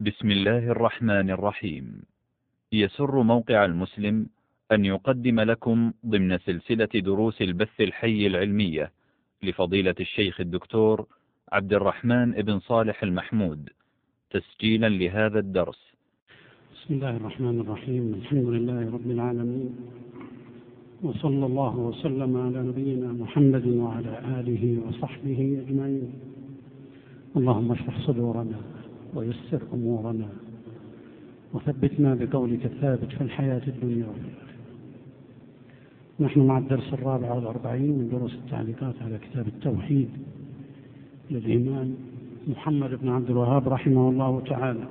بسم الله الرحمن الرحيم. يسر موقع المسلم أن يقدم لكم ضمن سلسلة دروس البث الحي العلمية لفضيلة الشيخ الدكتور عبد الرحمن بن صالح المحمود تسجيلا لهذا الدرس. بسم الله الرحمن الرحيم. الحمد لله رب العالمين، وصلى الله وسلم على نبينا محمد وعلى آله وصحبه أجمعين. اللهم اشرح صدورنا ويسر أمورنا وثبتنا بقولك الثابت في الحياة الدنيا والآخرة. نحن مع الدرس 44 من دروس التعليقات على كتاب التوحيد للإمام محمد بن عبد الوهاب رحمه الله تعالى،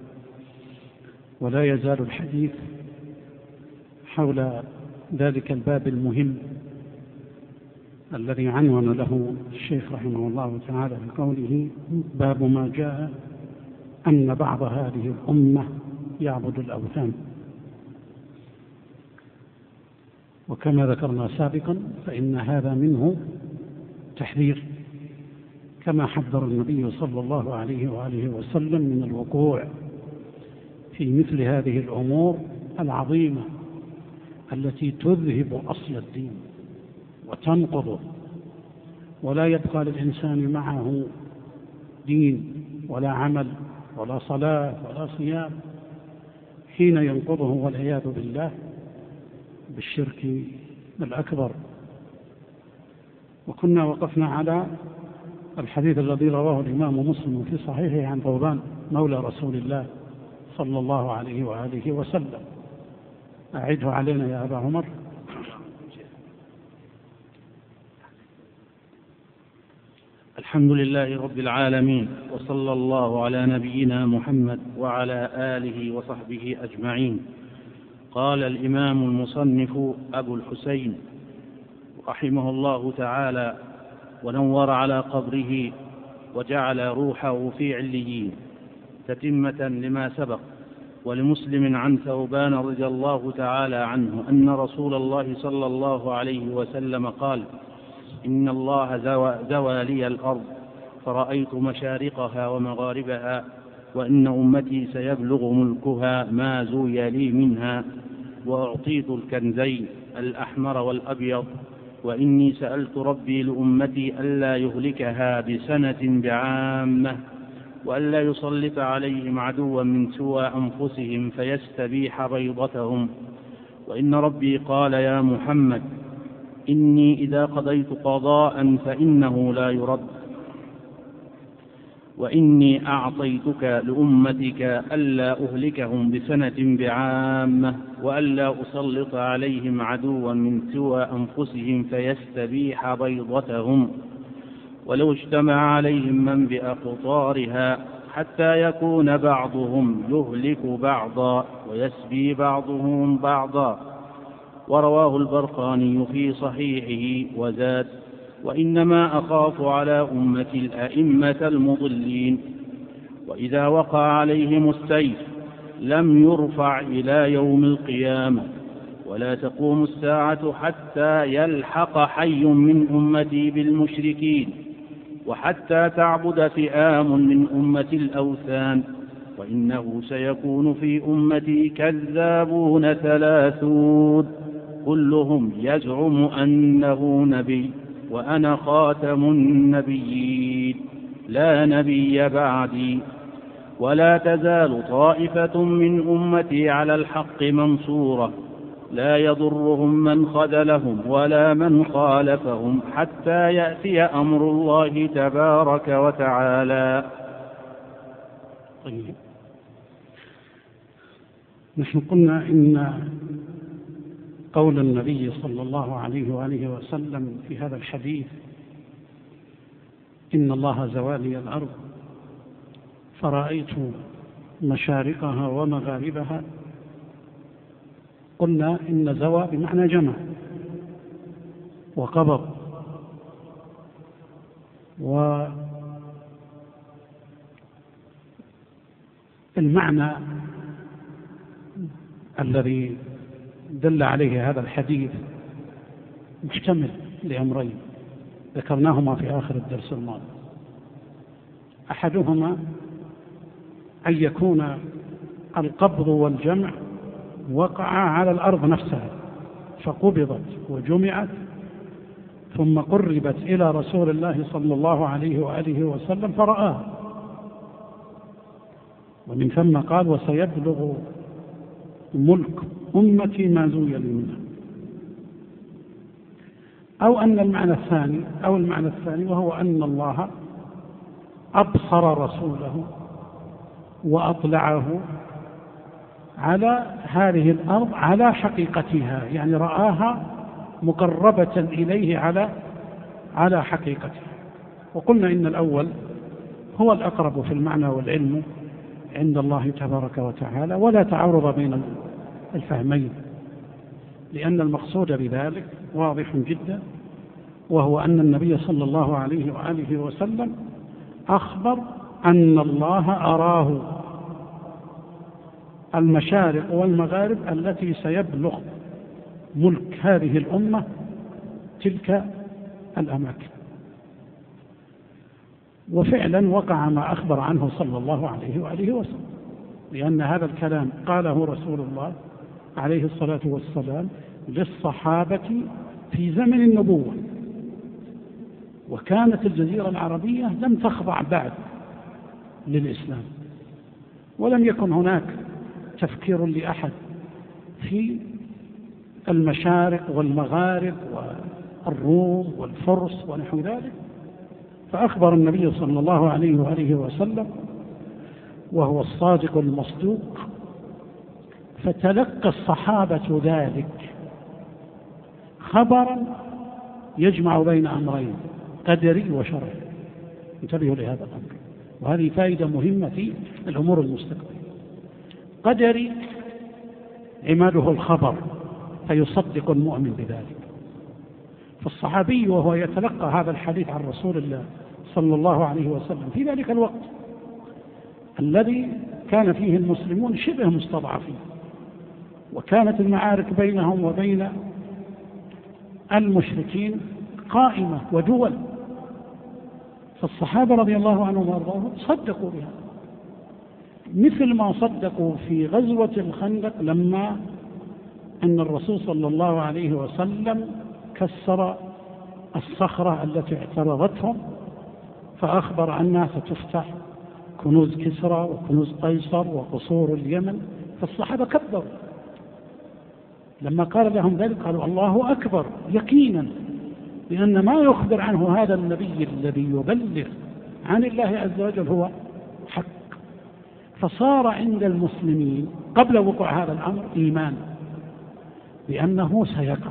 ولا يزال الحديث حول ذلك الباب المهم الذي عنون له الشيخ رحمه الله تعالى بقوله: باب ما جاء أن بعض هذه الأمة يعبد الأوثان. وكما ذكرنا سابقا فإن هذا منه تحذير، كما حذر النبي صلى الله عليه وآله وسلم من الوقوع في مثل هذه الأمور العظيمة التي تذهب أصل الدين وتنقضه، ولا يبقى للإنسان معه دين ولا عمل ولا صلاة ولا صيام حين ينقضه والعياذ بالله بالشرك الأكبر. وكنا وقفنا على الحديث الذي رواه الإمام مسلم في صحيحه عن ثوبان مولى رسول الله صلى الله عليه وآله وسلم. أعده علينا يا أبا عمر. الحمد لله رب العالمين، وصلى الله على نبينا محمد وعلى آله وصحبه أجمعين. قال الإمام المصنف أبو الحسين رحمه الله تعالى ونور على قبره وجعل روحه في عليين، تتمة لما سبق. ولمسلم عن ثوبان رضي الله تعالى عنه أن رسول الله صلى الله عليه وسلم قال: إن الله زوى لي الأرض فرأيت مشارقها ومغاربها، وإن أمتي سيبلغ ملكها ما زوي لي منها، وأعطيت الكنزين الأحمر والأبيض، وإني سألت ربي لأمتي ألا يهلكها بسنة بعامة، وألا يسلط عليهم عدوا من سوى أنفسهم فيستبيح بيضتهم. وإن ربي قال: يا محمد، إني إذا قضيت قضاء فإنه لا يرد، وإني أعطيتك لأمتك ألا أهلكهم بسنة بعامة، وألا أسلط عليهم عدوا من سوى أنفسهم فيستبيح بيضتهم، ولو اجتمع عليهم من بأقطارها حتى يكون بعضهم يهلك بعضا ويسبي بعضهم بعضا. ورواه البرقاني في صحيحه وزاد: وإنما أخاف على أمتي الأئمة المضلين، وإذا وقع عليهم السيف لم يرفع إلى يوم القيامة، ولا تقوم الساعة حتى يلحق حي من أمتي بالمشركين، وحتى تعبد فئام من أمة الأوثان، وإنه سيكون في أمتي كذابون 30 كلهم يزعم أنه نبي، وأنا خاتم النبيين لا نبي بعدي. ولا تزال طائفة من أمتي على الحق منصورة، لا يضرهم من خذلهم ولا من خالفهم حتى يأتي أمر الله تبارك وتعالى. طيب، نحن قلنا إن قول النبي صلى الله عليه وآله وسلم في هذا الحديث: إن الله زوى لي الأرض فرأيت مشارقها ومغاربها، قلنا إن زوى بمعنى جمع وقبض، والمعنى الذي دل عليه هذا الحديث محتمل لأمرين ذكرناهما في آخر الدرس الماضي. أحدهما أن يكون القبض والجمع وقع على الأرض نفسها، فقبضت وجمعت ثم قربت إلى رسول الله صلى الله عليه وآله وسلم فرآها، ومن ثم قال: وسيبلغ ملك أمتي ما زوي لي منها. أو المعنى الثاني وهو أن الله أبصر رسوله وأطلعه على هذه الأرض على حقيقتها، يعني رآها مقربة إليه على حقيقتها. وقلنا إن الأول هو الأقرب في المعنى والعلم عند الله تبارك وتعالى، ولا تعارض بين الفهمين، لأن المقصود بذلك واضح جدا، وهو أن النبي صلى الله عليه وآله وسلم أخبر أن الله أراه المشارق والمغارب التي سيبلغ ملك هذه الأمة تلك الأماكن. وفعلا وقع ما أخبر عنه صلى الله عليه وآله وسلم، لأن هذا الكلام قاله رسول الله عليه الصلاة والسلام للصحابة في زمن النبوة، وكانت الجزيرة العربية لم تخضع بعد للإسلام، ولم يكن هناك تفكير لأحد في المشارق والمغارب والروم والفرس ونحو ذلك. فأخبر النبي صلى الله عليه وآله وسلم وهو الصادق المصدوق، فتلقى الصحابة ذلك خبرا يجمع بين أمرين قدري وشرعي. انتبهوا لهذا الأمر، وهذه فائدة مهمة في الأمور المستقبلية. قدري عماده الخبر فيصدق المؤمن بذلك. فالصحابي وهو يتلقى هذا الحديث عن رسول الله صلى الله عليه وسلم في ذلك الوقت الذي كان فيه المسلمون شبه مستضعفين، وكانت المعارك بينهم وبين المشركين قائمة ودول، فالصحابة رضي الله عنهم وارضاهم صدقوا بها، مثل ما صدقوا في غزوة الخندق لما أن الرسول صلى الله عليه وسلم كسر الصخرة التي اعترضتهم، فأخبر أنها ستفتح كنوز كسرى وكنوز قيصر وقصور اليمن. فالصحابة كبروا لما قال لهم ذلك، قالوا الله أكبر، يقينا لأن ما يخبر عنه هذا النبي الذي يبلغ عن الله عز وجل هو حق. فصار عند المسلمين قبل وقوع هذا الأمر إيمان بأنه سيقع،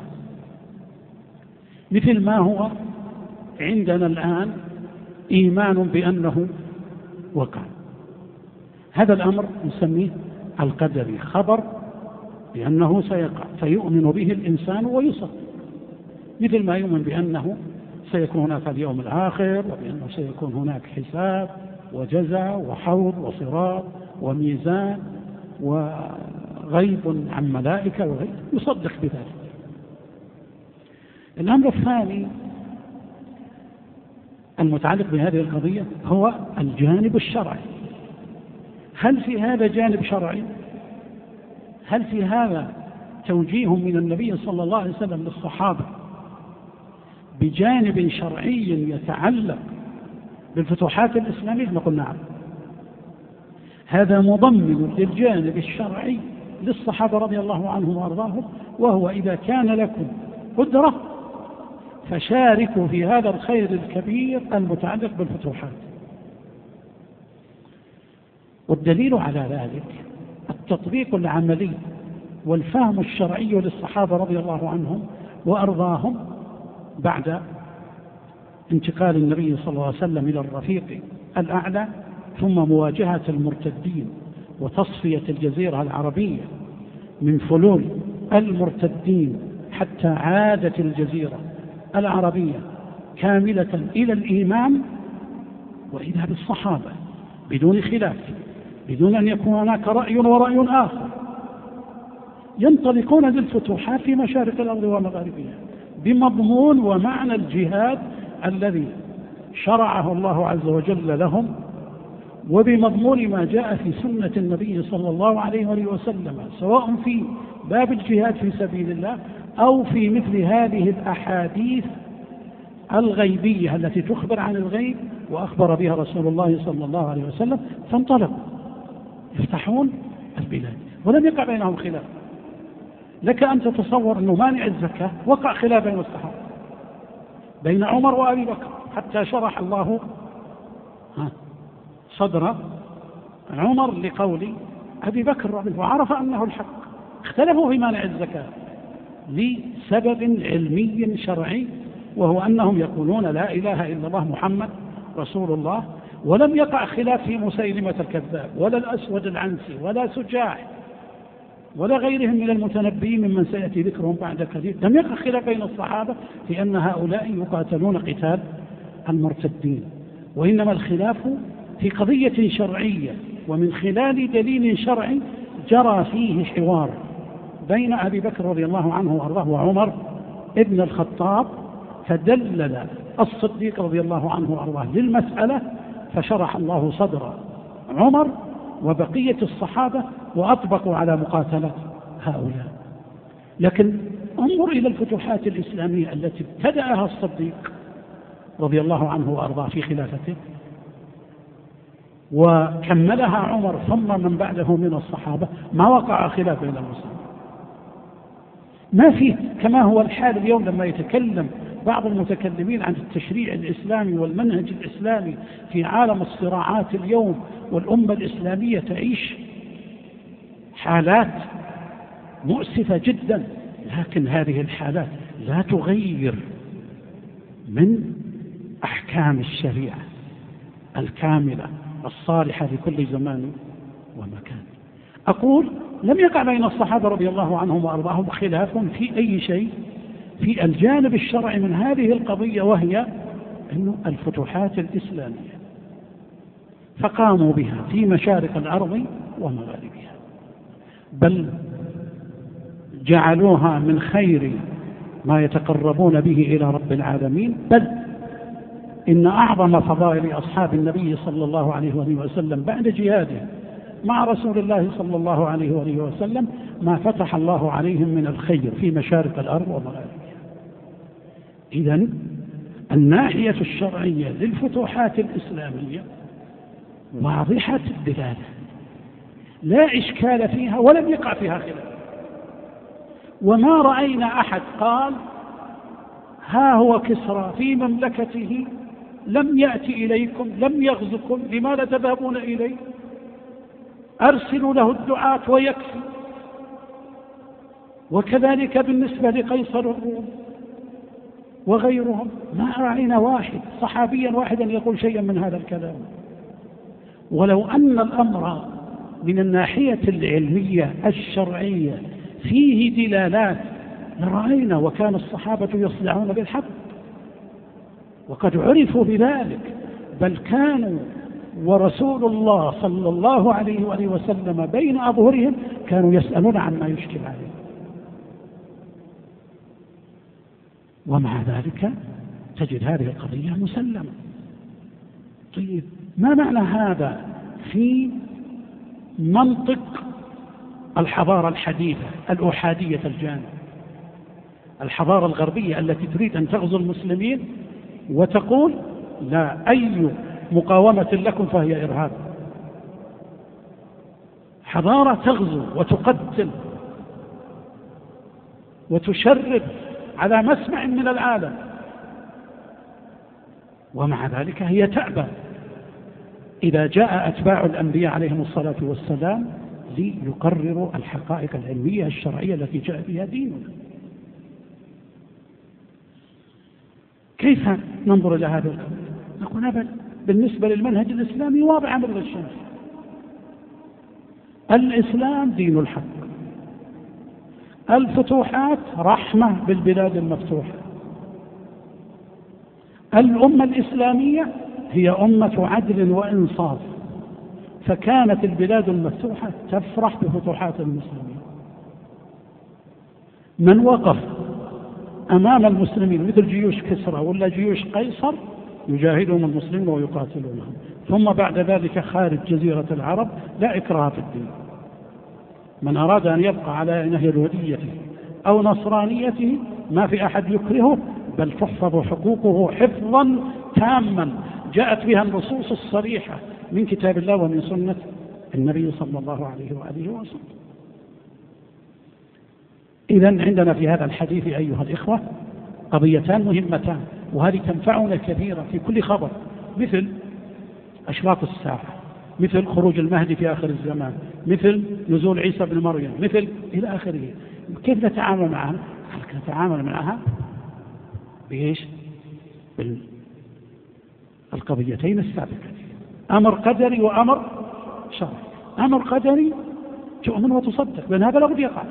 مثل ما هو عندنا الآن إيمان بأنه وقع. هذا الأمر نسميه القدري، خبر بأنه سيقع فيؤمن به الإنسان ويصدق، مثل ما يؤمن بأنه سيكون هناك اليوم الآخر، وبأنه سيكون هناك حساب وجزاء وحوض وصراط وميزان وغيب عن ملائكة وغيب، يصدق بذلك. الأمر الثاني المتعلق بهذه القضية هو الجانب الشرعي. هل في هذا جانب شرعي؟ هل في هذا توجيه من النبي صلى الله عليه وسلم للصحابة بجانب شرعي يتعلق بالفتوحات الإسلامية؟ نقول نعم، هذا مضمن للجانب الشرعي للصحابة رضي الله عنهم وأرضاهم، وهو إذا كان لكم قدرة فشاركوا في هذا الخير الكبير المتعلق بالفتوحات. والدليل على ذلك التطبيق العملي والفهم الشرعي للصحابة رضي الله عنهم وأرضاهم بعد انتقال النبي صلى الله عليه وسلم إلى الرفيق الأعلى، ثم مواجهة المرتدين وتصفية الجزيرة العربية من فلول المرتدين حتى عادت الجزيرة العربية كاملة إلى الإيمان، وإذا بالصحابة بدون خلاف، بدون أن يكون هناك رأي ورأي آخر، ينطلقون للفتوحات في مشارق الأرض ومغاربها بمضمون ومعنى الجهاد الذي شرعه الله عز وجل لهم وبمضمون ما جاء في سنة النبي صلى الله عليه وسلم، سواء في باب الجهاد في سبيل الله أو في مثل هذه الأحاديث الغيبية التي تخبر عن الغيب وأخبر بها رسول الله صلى الله عليه وسلم، فانطلقوا يفتحون البلاد ولم يقع بينهم خلاف. لك أن تتصور أنه مانع الزكاة وقع خلاف بين الصحابة، بين عمر وأبي بكر، حتى شرح الله صدر عمر لقول أبي بكر رضي الله عنه وعرف أنه الحق. اختلفوا في مانع الزكاة لسبب علمي شرعي، وهو أنهم يقولون لا إله إلا الله محمد رسول الله، ولم يقع خلاف في مسيلمة الكذاب ولا الأسود العنسي ولا سجاح ولا غيرهم من المتنبئين ممن سيأتي ذكرهم بعد قليل. لم يقع خلاف بين الصحابة في أن هؤلاء يقاتلون قتال المرتدين، وإنما الخلاف في قضية شرعية، ومن خلال دليل شرعي جرى فيه حوار بين أبي بكر رضي الله عنه وأرضاه وعمر ابن الخطاب، فدلل الصديق رضي الله عنه وأرضاه للمسألة، فشرح الله صدر عمر وبقية الصحابة وأطبقوا على مقاتلة هؤلاء. لكن انظر إلى الفتوحات الإسلامية التي ابتدأها الصديق رضي الله عنه وأرضاه في خلافته، وكملها عمر ثم من بعده من الصحابة، ما وقع خلاف بين المسلمين. ما فيه كما هو الحال اليوم لما يتكلم بعض المتكلمين عن التشريع الإسلامي والمنهج الإسلامي في عالم الصراعات اليوم، والأمة الإسلامية تعيش حالات مؤسفة جدا، لكن هذه الحالات لا تغير من أحكام الشريعة الكاملة الصالحة لكل زمان ومكان. أقول لم يقع بين الصحابة رضي الله عنهم وأرضاهم خلاف في أي شيء في الجانب الشرعي من هذه القضية، وهي أنه الفتوحات الإسلامية، فقاموا بها في مشارق الأرض ومغاربها، بل جعلوها من خير ما يتقربون به إلى رب العالمين. بل إن أعظم فضائل أصحاب النبي صلى الله عليه وسلم بعد جهاده مع رسول الله صلى الله عليه وسلم ما فتح الله عليهم من الخير في مشارق الأرض ومغاربها. إذن الناحية الشرعية للفتوحات الإسلامية واضحة الدلالة، لا إشكال فيها ولم يقع فيها خلاف، وما رأينا أحد قال ها هو كسرى في مملكته لم يأتي إليكم لم يغزكم لماذا تذهبون إليه، أرسلوا له الدعاة ويكفي. وكذلك بالنسبة لقيصر الروم وغيرهم، ما رأينا واحد صحابيا واحدا يقول شيئا من هذا الكلام. ولو أن الأمر من الناحية العلمية الشرعية فيه دلالات لرأينا، وكان الصحابة يصدعون بالحق وقد عرفوا بذلك، بل كانوا ورسول الله صلى الله عليه وسلم بين أظهرهم كانوا يسألون عما يشكل عليه، ومع ذلك تجد هذه القضية مسلمة. طيب ما معنى هذا في منطق الحضارة الحديثة الأحادية الجانب، الحضارة الغربية التي تريد أن تغزو المسلمين وتقول لا، أي مقاومة لكم فهي إرهاب. حضارة تغزو وتقتل وتشرد على مسمع من العالم، ومع ذلك هي تأبى إذا جاء أتباع الأنبياء عليهم الصلاة والسلام ليقرروا الحقائق العلمية الشرعية التي جاء بها ديننا. كيف ننظر إلى هذا القضية؟ نقول أبدا، بالنسبة للمنهج الإسلامي واضح مثل الشمس، الإسلام دين الحق، الفتوحات رحمة بالبلاد المفتوحة، الأمة الإسلامية هي أمة عدل وإنصاف، فكانت البلاد المفتوحة تفرح بفتوحات المسلمين. من وقف أمام المسلمين مثل جيوش كسرى ولا جيوش قيصر يجاهدهم المسلمين ويقاتلونهم، ثم بعد ذلك خارج جزيرة العرب لا إكراه في الدين. من أراد أن يبقى على نهج اليهوديته أو نصرانيته ما في أحد يكرهه، بل تحفظ حقوقه حفظا تاما جاءت بها النصوص الصريحة من كتاب الله ومن سنة النبي صلى الله عليه وآله وسلم. إذن عندنا في هذا الحديث أيها الإخوة قضيتان مهمتان، وهذه تنفعنا كثيرا في كل خبر، مثل أشراط الساعة، مثل خروج المهدي في آخر الزمان، مثل نزول عيسى بن مريم، مثل إلى آخره. كيف نتعامل معها؟ نتعامل معها بإيش؟ بالقضيتين السابقة، أمر قدري وأمر شرعي. أمر قدري تؤمن وتصدق بأن هذا لابد يقع،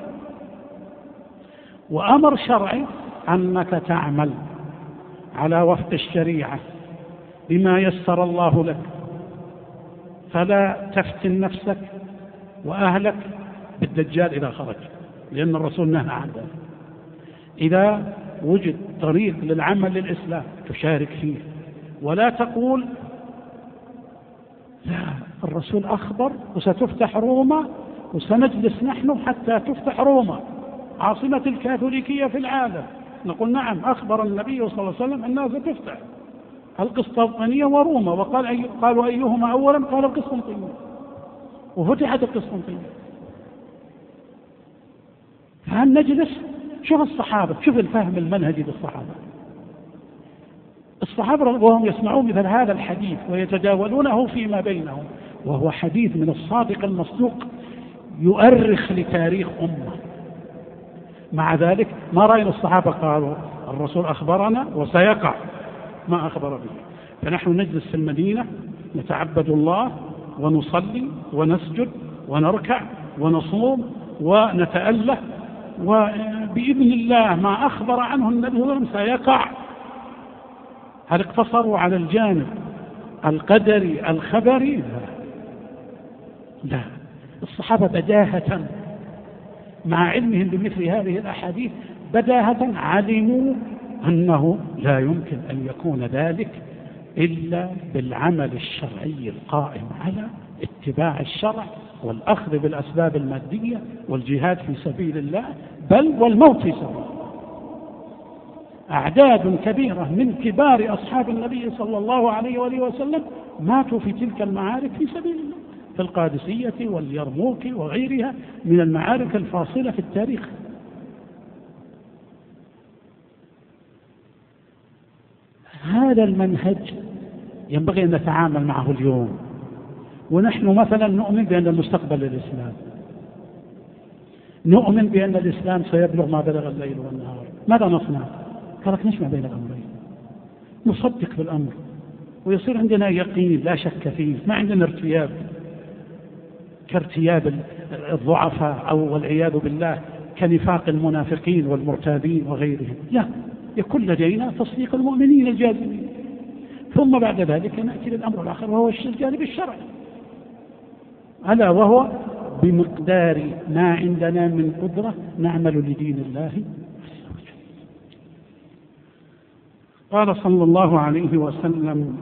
وأمر شرعي أنك تعمل على وفق الشريعة بما يسر الله لك، فلا تفتن نفسك وأهلك بالدجال إذا خرج، لأن الرسول نهى عن ذلك. إذا وجد طريق للعمل للإسلام تشارك فيه، ولا تقول لا الرسول أخبر وستفتح روما وسنجلس نحن حتى تفتح روما عاصمة الكاثوليكية في العالم. نقول نعم، أخبر النبي صلى الله عليه وسلم أنها ستفتح القسطنطينية وروما، قالوا أيهما أولا؟ قال القسطنطينية، وفتحت القسطنطينية. فهل نجلس؟ شوف الصحابة، شوف الفهم المنهجي للصحابة. الصحابة وهم يسمعون مثل هذا الحديث ويتداولونه فيما بينهم، وهو حديث من الصادق المصدوق يؤرخ لتاريخ أمة، مع ذلك ما رأينا الصحابة قالوا الرسول أخبرنا وسيقع، ما أخبر به. فنحن نجلس في المدينة نتعبد الله ونصلي ونسجد ونركع ونصوم ونتأله، وبإذن الله ما أخبر عنه النبي صلى الله عليه وسلم سيقع. هل اقتصروا على الجانب القدري الخبري؟ لا، الصحابة بداهة مع علمهم بمثل هذه الأحاديث بداهة علموا أنه لا يمكن أن يكون ذلك إلا بالعمل الشرعي القائم على اتباع الشرع والأخذ بالأسباب المادية والجهاد في سبيل الله، بل والموت في سبيل الله. أعداد كبيرة من كبار أصحاب النبي صلى الله عليه وآله وسلم ماتوا في تلك المعارك في سبيل الله، في القادسية واليرموك وغيرها من المعارك الفاصلة في التاريخ. هذا المنهج ينبغي أن نتعامل معه اليوم. ونحن مثلا نؤمن بأن المستقبل للإسلام، نؤمن بأن الإسلام سيبلغ ما بلغ الليل والنهار. ماذا نصنع؟ ترك نجمع بين الأمرين، نصدق بالأمر ويصير عندنا يقين لا شك فيه، ما عندنا ارتياب كارتياب الضعفاء أو والعياذ بالله كنفاق المنافقين والمرتابين وغيرهم. لا، يكون لدينا تصديق المؤمنين الجازمين، ثم بعد ذلك نأتي للأمر الآخر وهو الجانب الشرعي، ألا وهو بمقدار ما عندنا من قدرة نعمل لدين الله عز وجل. قال صلى الله عليه وسلم: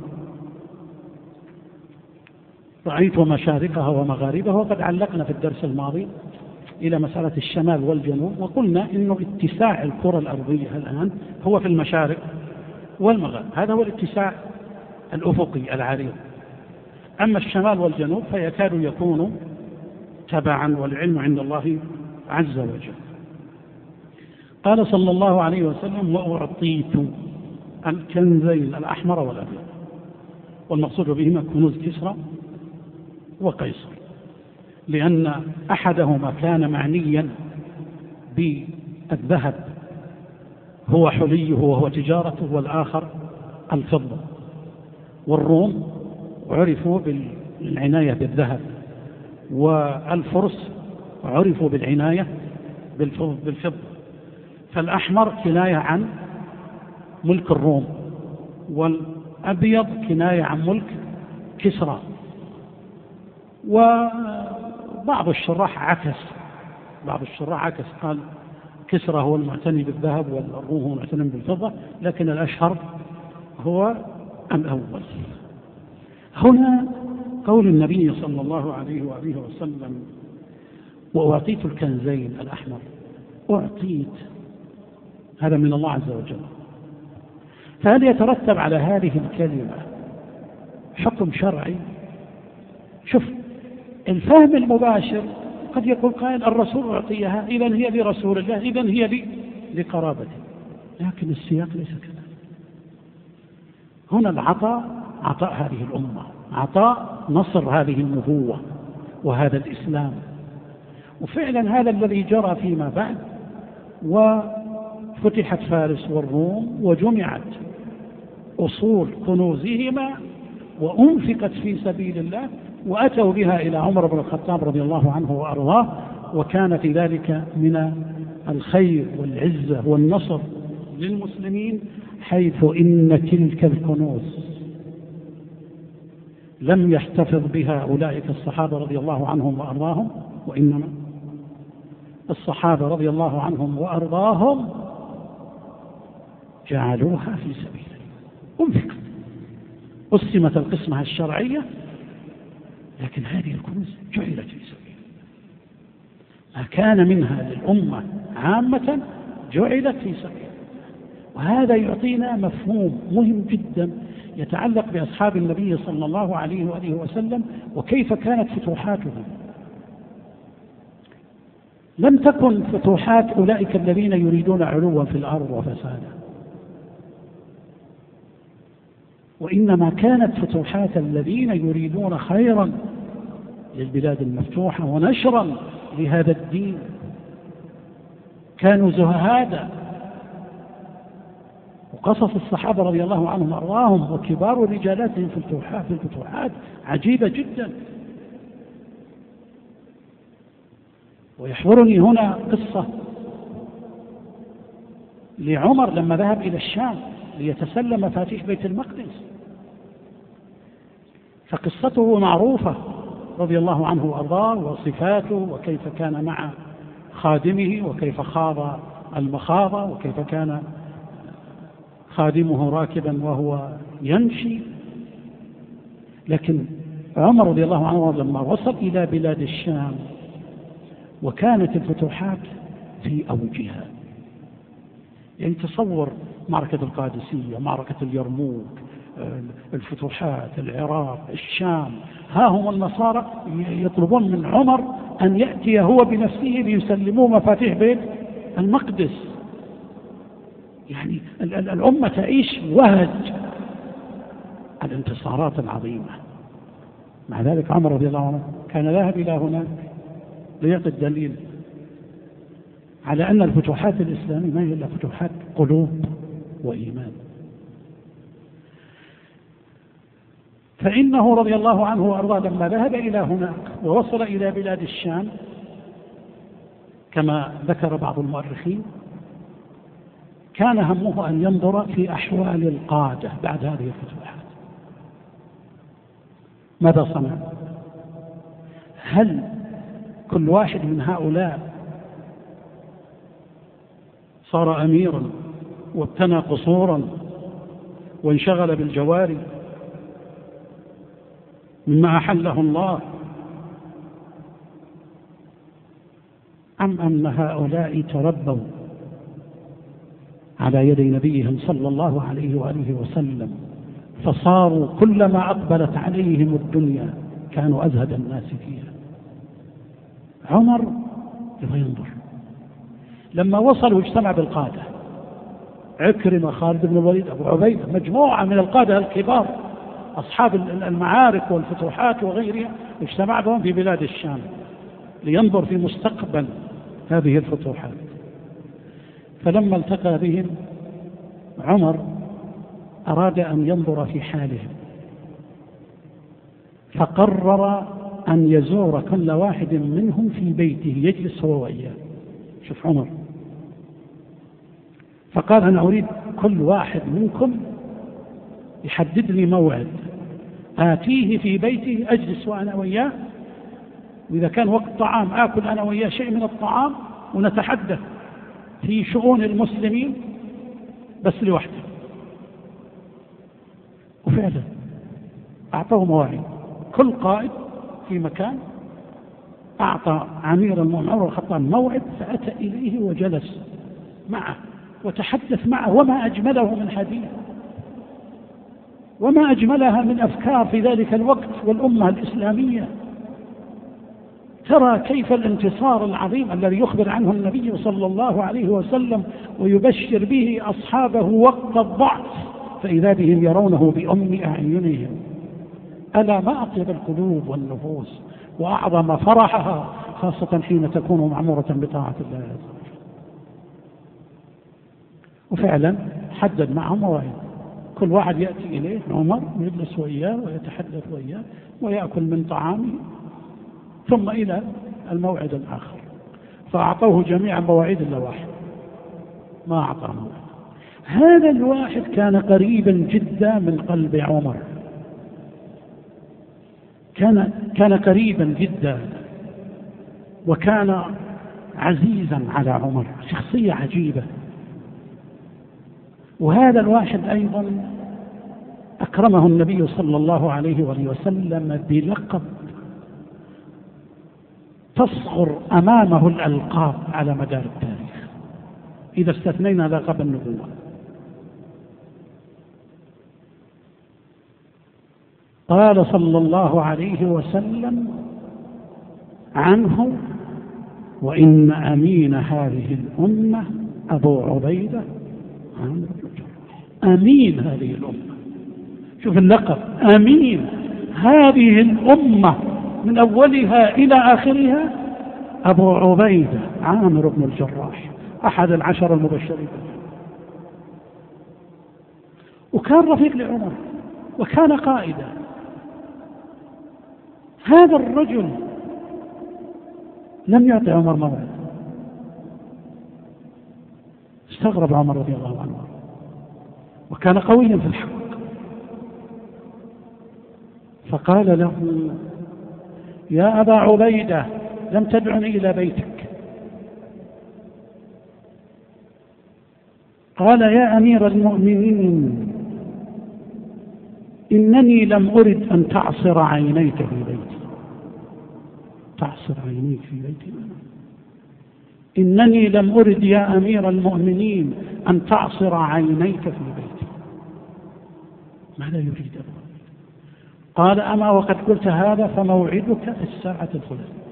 رأيت مشارقها ومغاربها. وقد علقنا في الدرس الماضي إلى مسألة الشمال والجنوب، وقلنا إنه اتساع الكرة الأرضية الآن هو في المشارق والمغارب، هذا هو الاتساع الأفقي العريض. أما الشمال والجنوب فيكاد يكون تبعا، والعلم عند الله عز وجل. قال صلى الله عليه وسلم: وأعطيت الكنزين الأحمر والأبيض، والمقصود بهما كنوز كسرى وقيصر، لأن أحدهما كان معنيا بالذهب هو حليه وهو تجارته، والآخر الفضة. والروم عرفوا بالعناية بالذهب، والفرس عرفوا بالعناية بالفضة. فالأحمر كناية عن ملك الروم، والأبيض كناية عن ملك كسرى. وبعض الشراح عكس، قال كسرى هو المعتني بالذهب والروم هو المعتني بالفضة، لكن الأشهر هو الأول. هنا قول النبي صلى الله عليه وآله وسلم: وأعطيت الكنزين الأحمر. أعطيت، هذا من الله عز وجل. فهل يترتب على هذه الكلمة حكم شرعي؟ شوف، الفهم المباشر قد يقول قائل: الرسول أعطيها، إذن هي لرسول الله، إذن هي لقرابته. لكن السياق ليس كذا. هنا العطاء عطاء هذه الأمة، عطاء نصر هذه النبوة وهذا الإسلام. وفعلا هذا الذي جرى فيما بعد، وفتحت فارس والروم وجمعت أصول كنوزهما وأنفقت في سبيل الله، وأتوا بها إلى عمر بن الخطاب رضي الله عنه وأرضاه، وكان في ذلك من الخير والعزة والنصر للمسلمين، حيث إن تلك الكنوز لم يحتفظ بها أولئك الصحابة رضي الله عنهم وأرضاهم، وإنما الصحابة رضي الله عنهم وأرضاهم جعلوها في سبيل الله، أنفقت، قسمت القسمة الشرعية، لكن هذه الكنوز جعلت في سبيل الله. ما كان منها للأمة عامة جعلت في سبيل الله. وهذا يعطينا مفهوم مهم جدا يتعلق بأصحاب النبي صلى الله عليه وآله وسلم، وكيف كانت فتوحاتهم. لم تكن فتوحات أولئك الذين يريدون علوا في الأرض وفسادا، وإنما كانت فتوحات الذين يريدون خيرا للبلاد المفتوحة ونشرا لهذا الدين. كانوا زهادا. وقصص الصحابة رضي الله عنهم وأرضاهم وكبار رجالاتهم في الفتوحات عجيبة جدا. ويحضرني هنا قصة لعمر لما ذهب إلى الشام ليتسلم مفاتيح بيت المقدس، فقصته معروفة رضي الله عنه وأرضاه، وصفاته، وكيف كان مع خادمه، وكيف خاض المخاضة، وكيف كان خادمه راكبا وهو يمشي. لكن عمر رضي الله عنه لما وصل إلى بلاد الشام وكانت الفتوحات في أوجها، يعني تصور معركة القادسية، معركة اليرموك، الفتوحات، العراق، الشام، ها هم النصارى يطلبون من عمر أن يأتي هو بنفسه ليسلموه مفاتيح بيت المقدس. يعني الأمة تعيش وهج الانتصارات العظيمة. مع ذلك عمر رضي الله عنه كان ذاهب إلى هناك ليقضي الدليل على أن الفتوحات الإسلامية ما هي إلا فتوحات قلوب وإيمان. فإنه رضي الله عنه وأرضاه لما ذهب إلى هناك ووصل إلى بلاد الشام، كما ذكر بعض المؤرخين، كان همه أن ينظر في أحوال القادة بعد هذه الفتوحات. ماذا صنع؟ هل كل واحد من هؤلاء صار أميرا وابتنى قصورا وانشغل بالجواري مما أحله الله، أم أن هؤلاء تربوا على يدي نبيهم صلى الله عليه وآله وسلم، فصاروا كلما أقبلت عليهم الدنيا كانوا أزهد الناس فيها؟ عمر يبغى ينظر. لما وصلوا اجتمع بالقادة، عكرمة، خالد بن الوليد، أبو عبيدة، مجموعة من القادة الكبار أصحاب المعارك والفتوحات وغيرها، اجتمع بهم في بلاد الشام لينظر في مستقبل هذه الفتوحات. فلما التقى بهم عمر أراد أن ينظر في حالهم، فقرر أن يزور كل واحد منهم في بيته يجلس هو وإياه. شوف عمر، فقال: أنا أريد كل واحد منكم يحدد لي موعد آتيه في بيته أجلس وأنا وإياه، وإذا كان وقت طعام آكل أنا وإياه شيء من الطعام ونتحدث في شؤون المسلمين بس لوحده. وفعلا أعطوه مواعيد، كل قائد في مكان أعطى أمير المؤمنين عمر الخطاب موعد، فأتى إليه وجلس معه وتحدث معه، وما أجمله من حديث وما أجملها من أفكار في ذلك الوقت والأمة الإسلامية. ترى كيف الانتصار العظيم الذي يخبر عنه النبي صلى الله عليه وسلم ويبشر به أصحابه وقت الضعف، فإذا بهم يرونه بأم أعينهم. ألا ما أطيب القلوب والنفوس وأعظم فرحها، خاصة حين تكون معمورة بطاعة الله عز وجل. وفعلا حدد معهم مواعيد، كل واحد يأتي إليه عمر ويجلس وإياه ويتحدث وإياه ويأكل من طعامه، ثم إلى الموعد الآخر. فأعطوه جميعا مواعيد إلا واحد ما أعطاه موعد. هذا الواحد كان قريبا جدا من قلب عمر، كان قريبا جدا، وكان عزيزا على عمر، شخصية عجيبة. وهذا الواحد أيضا أكرمه النبي صلى الله عليه وسلم بلقب تصغر أمامه الألقاب على مدار التاريخ، إذا استثنينا لقب النبوة. قال صلى الله عليه وسلم عنه: وإن أمين هذه الأمة أبو عبيدة عامر بن الجراح. أمين هذه الأمة، شوف اللقب، أمين هذه الأمة من أولها إلى آخرها أبو عبيدة عامر بن الجراح، أحد العشر المبشرين. وكان رفيق لعمر وكان قائدا. هذا الرجل لم يعطي عمر موعد، استغرب عمر رضي الله عنه، وكان قويا في الحق. فقال له: يا أبا عبيدة، لم تدعني إلى بيتك. قال: يا أمير المؤمنين، إنني لم أرد أن تعصر عينيك في بيتي. تعصر عينيك في بيتي؟ إنني لم أرد يا أمير المؤمنين أن تعصر عينيك في بيتي. ماذا يريد أبو؟ قال: أما وقد قلت هذا فموعدك في الساعة الفلانية.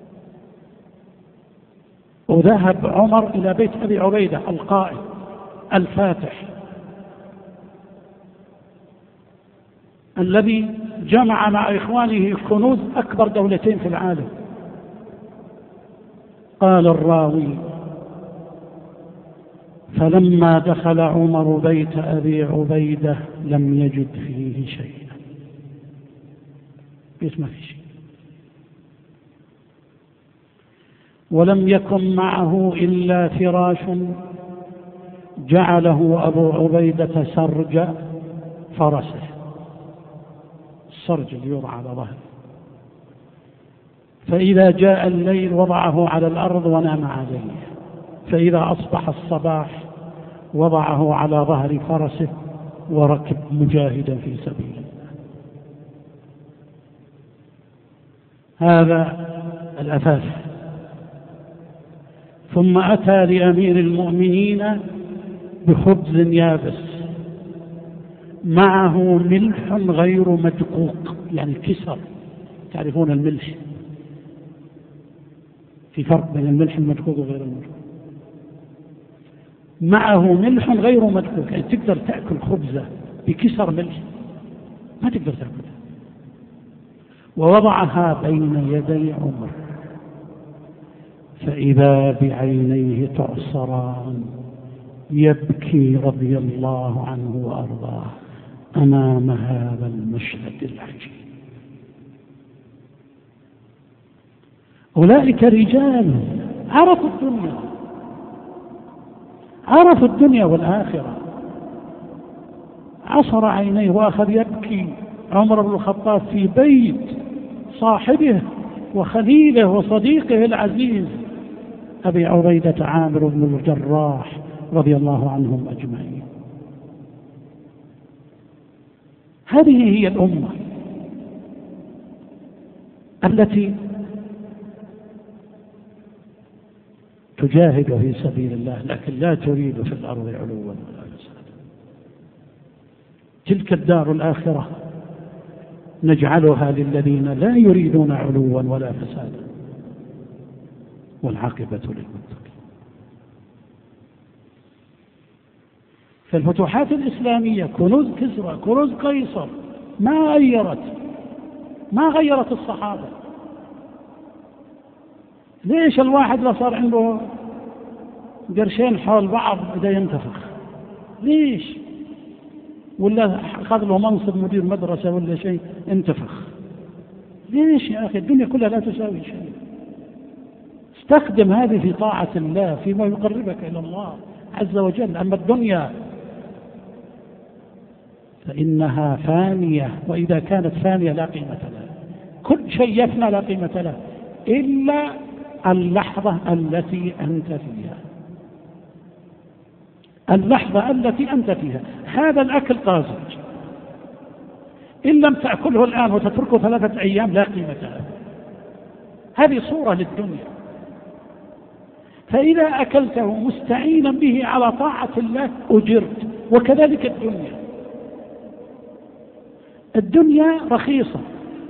وذهب عمر إلى بيت أبي عبيدة القائد الفاتح الذي جمع مع إخوانه كنوز أكبر دولتين في العالم. قال الراوي: فلما دخل عمر بيت أبي عبيدة لم يجد فيه شيئا. بيت ما في شيء، ولم يكن معه إلا فراش جعله أبو عبيدة سرج فرسه، السرج اللي يوضع على ظهره، فإذا جاء الليل وضعه على الأرض ونام عليه، فإذا أصبح الصباح وضعه على ظهر فرسه وركب مجاهدا في سبيل الله. هذا الأثاث. ثم أتى لأمير المؤمنين بخبز يابس معه ملح غير مدقوق، يعني كسر. تعرفون الملح، في فرق بين الملح المدقوق وغير المدقوق. معه ملح غير مدقوق، يعني تقدر تأكل خبزة بكسر ملح ما تقدر تأكلها. ووضعها بين يدي عمر، فإذا بعينيه تعصران، يبكي رضي الله عنه وأرضاه أمام هذا المشهد العجيب. أولئك رجال عرفوا الدنيا والآخرة. عصر عينيه وأخذ يبكي عمر بن الخطاب في بيت صاحبه وخليله وصديقه العزيز أبي عبيدة عامر بن الجراح رضي الله عنهم أجمعين. هذه هي الأمة التي تجاهد في سبيل الله لكن لا تريد في الأرض علوا ولا فسادا. تلك الدار الآخرة نجعلها للذين لا يريدون علوا ولا فسادا والعاقبة للمتقين. فالفتوحات الإسلامية كنوز كسرى كنوز قيصر ما غيرت الصحابة. ليش الواحد لو صار عنده قرشين حول بعض بدا ينتفخ؟ ليش؟ ولا أخذ له منصب مدير مدرسة ولا شيء انتفخ؟ ليش يا أخي؟ الدنيا كلها لا تساوي شيء. استخدم هذه في طاعة الله فيما يقربك إلى الله عز وجل. أما الدنيا فإنها فانية، وإذا كانت فانية لا قيمة لها. كل شيء يفنى لا قيمة له إلا اللحظة التي أنت فيها. اللحظة التي أنت فيها. هذا الأكل طازج، إن لم تأكله الآن وتتركه 3 أيام لا قيمة له. هذه صورة للدنيا. فإذا أكلته مستعينا به على طاعة الله أجرت. وكذلك الدنيا رخيصة،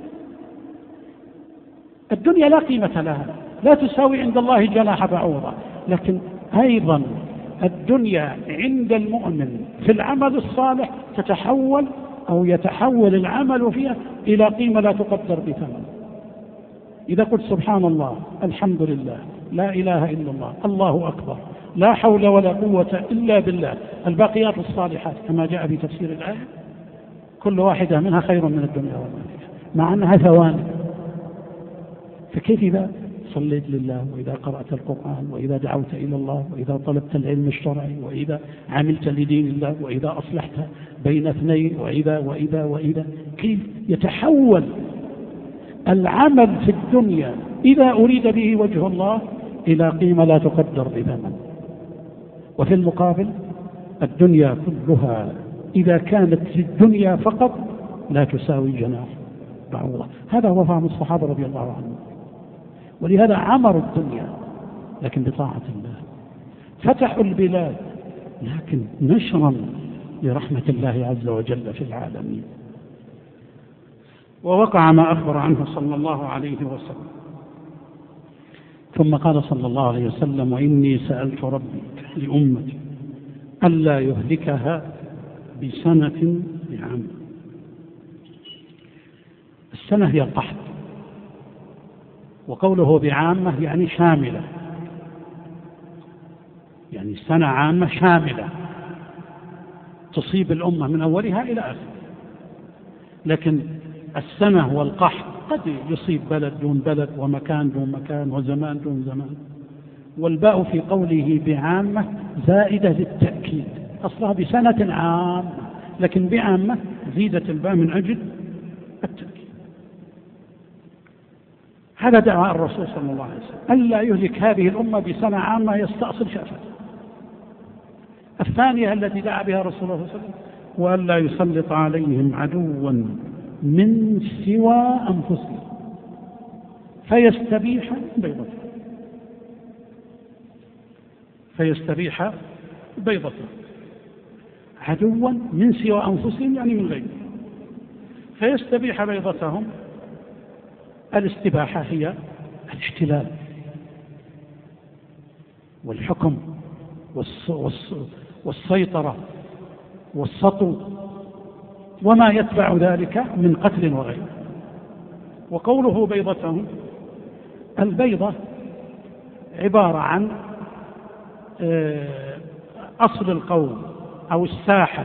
الدنيا لا قيمة لها، لا تساوي عند الله جناح بعوضة. لكن أيضا الدنيا عند المؤمن في العمل الصالح تتحول أو يتحول العمل فيها إلى قيمة لا تقدر بثمن. إذا قلت سبحان الله، الحمد لله، لا إله إلا الله، الله أكبر، لا حول ولا قوة إلا بالله، الباقيات الصالحات كما جاء في تفسير الآية، كل واحدة منها خير من الدنيا وما فيها، مع أنها ثواني. فكيف إذا صليت لله، وإذا قرأت القرآن، وإذا دعوت إلى الله، وإذا طلبت العلم الشرعي، وإذا عملت لدين الله، وإذا أصلحت بين اثنين، وإذا كيف يتحول العمل في الدنيا إذا أريد به وجه الله إلى قيمة لا تقدر بثمن. وفي المقابل الدنيا كلها إذا كانت في الدنيا فقط لا تساوي جناح بعوضة. هذا هو فهم الصحابة رضي الله عنهم. ولهذا عمروا الدنيا لكن بطاعة الله، فتحوا البلاد لكن نشرا لرحمة الله عز وجل في العالمين. ووقع ما أخبر عنه صلى الله عليه وسلم. ثم قال صلى الله عليه وسلم: وإني سألت ربي لأمتي ألا يهلكها بسنة بعام. السنة هي القحط، وقوله بعامة يعني شاملة، يعني سنة عامة شاملة تصيب الأمة من أولها إلى آخرها. لكن السنة والقحط قد يصيب بلد دون بلد، ومكان دون مكان، وزمان دون زمان. والباء في قوله بعامة زائدة للتأكيد، أصلها بسنة عامة، لكن بعامة زيدت الباء من أجل التأكيد. هذا دعاء الرسول صلى الله عليه وسلم، ألا يهلك هذه الأمة بسنة عامة يستأصل شأفته. الثانية التي دعا بها رسول الله صلى الله عليه وسلم: وألا يسلط عليهم عدوا من سوى أنفسهم فيستبيح بيضته. عدوا من سوى أنفسهم يعني من غيره، فيستبيح بيضتهم. الاستباحة هي الاحتلال والحكم والسيطرة والسطو وما يتبع ذلك من قتل وغيره. وقوله بيضتهم، البيضة عبارة عن أصل القوم أو الساحة.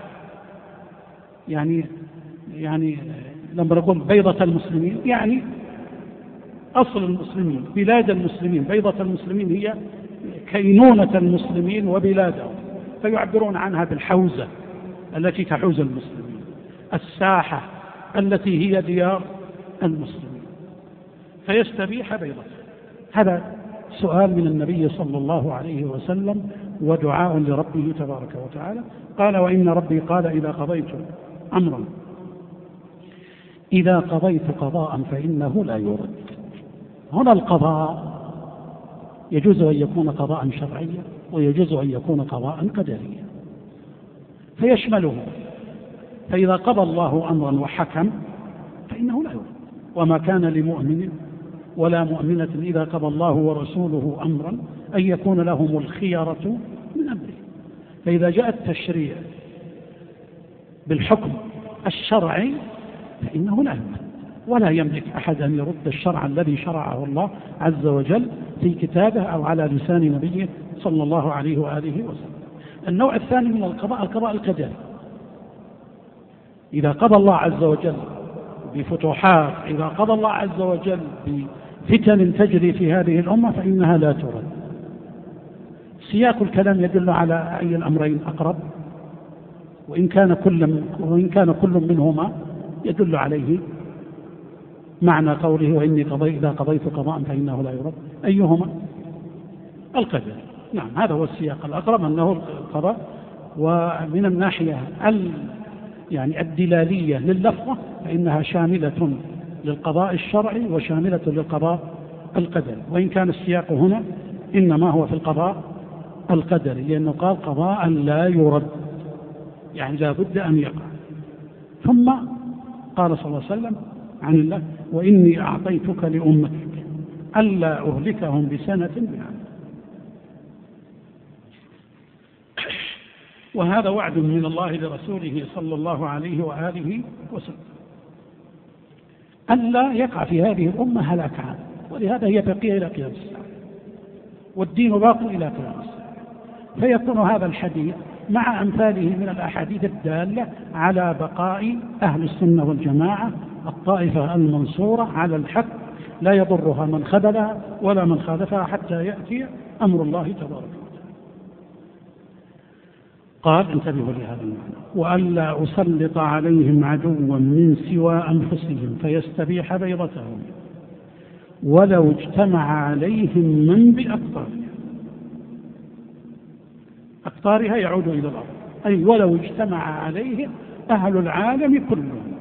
يعني لما نقول بيضة المسلمين يعني أصل المسلمين، بلاد المسلمين. بيضة المسلمين هي كينونة المسلمين وبلادهم، فيعبرون عنها بالحوزة التي تحوز المسلمين، الساحة التي هي ديار المسلمين، فيستبيح بيضته. هذا سؤال من النبي صلى الله عليه وسلم ودعاء لربه تبارك وتعالى. قال: وإن ربي قال إذا قضيت أمرا إذا قضيت قضاء فإنه لا يرد. هنا القضاء يجوز أن يكون قضاء شرعيا ويجوز أن يكون قضاء قدريا فيشمله. فإذا قضى الله أمرا وحكم فإنه لا يرد. وما كان لمؤمن ولا مؤمنة إذا قضى الله ورسوله أمرا أن يكون لهم الخيرة من أمره. فإذا جاء التشريع بالحكم الشرعي فإنه لا يرد، ولا يملك أحد أن يرد الشرع الذي شرعه الله عز وجل في كتابه أو على لسان نبيه صلى الله عليه وآله وسلم. النوع الثاني من القضاء القضاء القدري. إذا قضى الله عز وجل بفتوحات، إذا قضى الله عز وجل بفتن تجري في هذه الأمة فإنها لا ترد. سياق الكلام يدل على أي الأمرين أقرب، وإن كان كل منهما يدل عليه معنى قوله إذا قضيت قضاء فإنه لا يرد. أيهما؟ القدر. نعم، هذا هو السياق الأقرب أنه القضاء. ومن الناحية الدلالية لللفظة فإنها شاملة للقضاء الشرعي وشاملة للقضاء القدري، وإن كان السياق هنا إنما هو في القضاء القدري، لأنه قال قضاء لا يرد، يعني لا بد أن يقع. ثم قال صلى الله عليه وسلم عن الله: وإني أعطيتك لأمتك ألا أهلكهم بسنة بعام. وهذا وعد من الله لرسوله صلى الله عليه وآله وسلم ألا يقع في هذه الأمة هلاك عام، ولهذا هي بقية إلى قيام الساعة، والدين باق إلى قيام الساعة. فيكون هذا الحديث مع أمثاله من الأحاديث الدالة على بقاء أهل السنة والجماعة، الطائفة المنصورة على الحق، لا يضرها من خذلها ولا من خالفها حتى يأتي أمر الله تبارك وتعالى. قال: انتبهوا لهذا المعنى: وألا أسلط عليهم عدوا من سوى أنفسهم فيستبيح بيضتهم ولو اجتمع عليهم من بأقطارها. أقطارها يعود إلى الأرض، أي ولو اجتمع عليهم أهل العالم كلهم.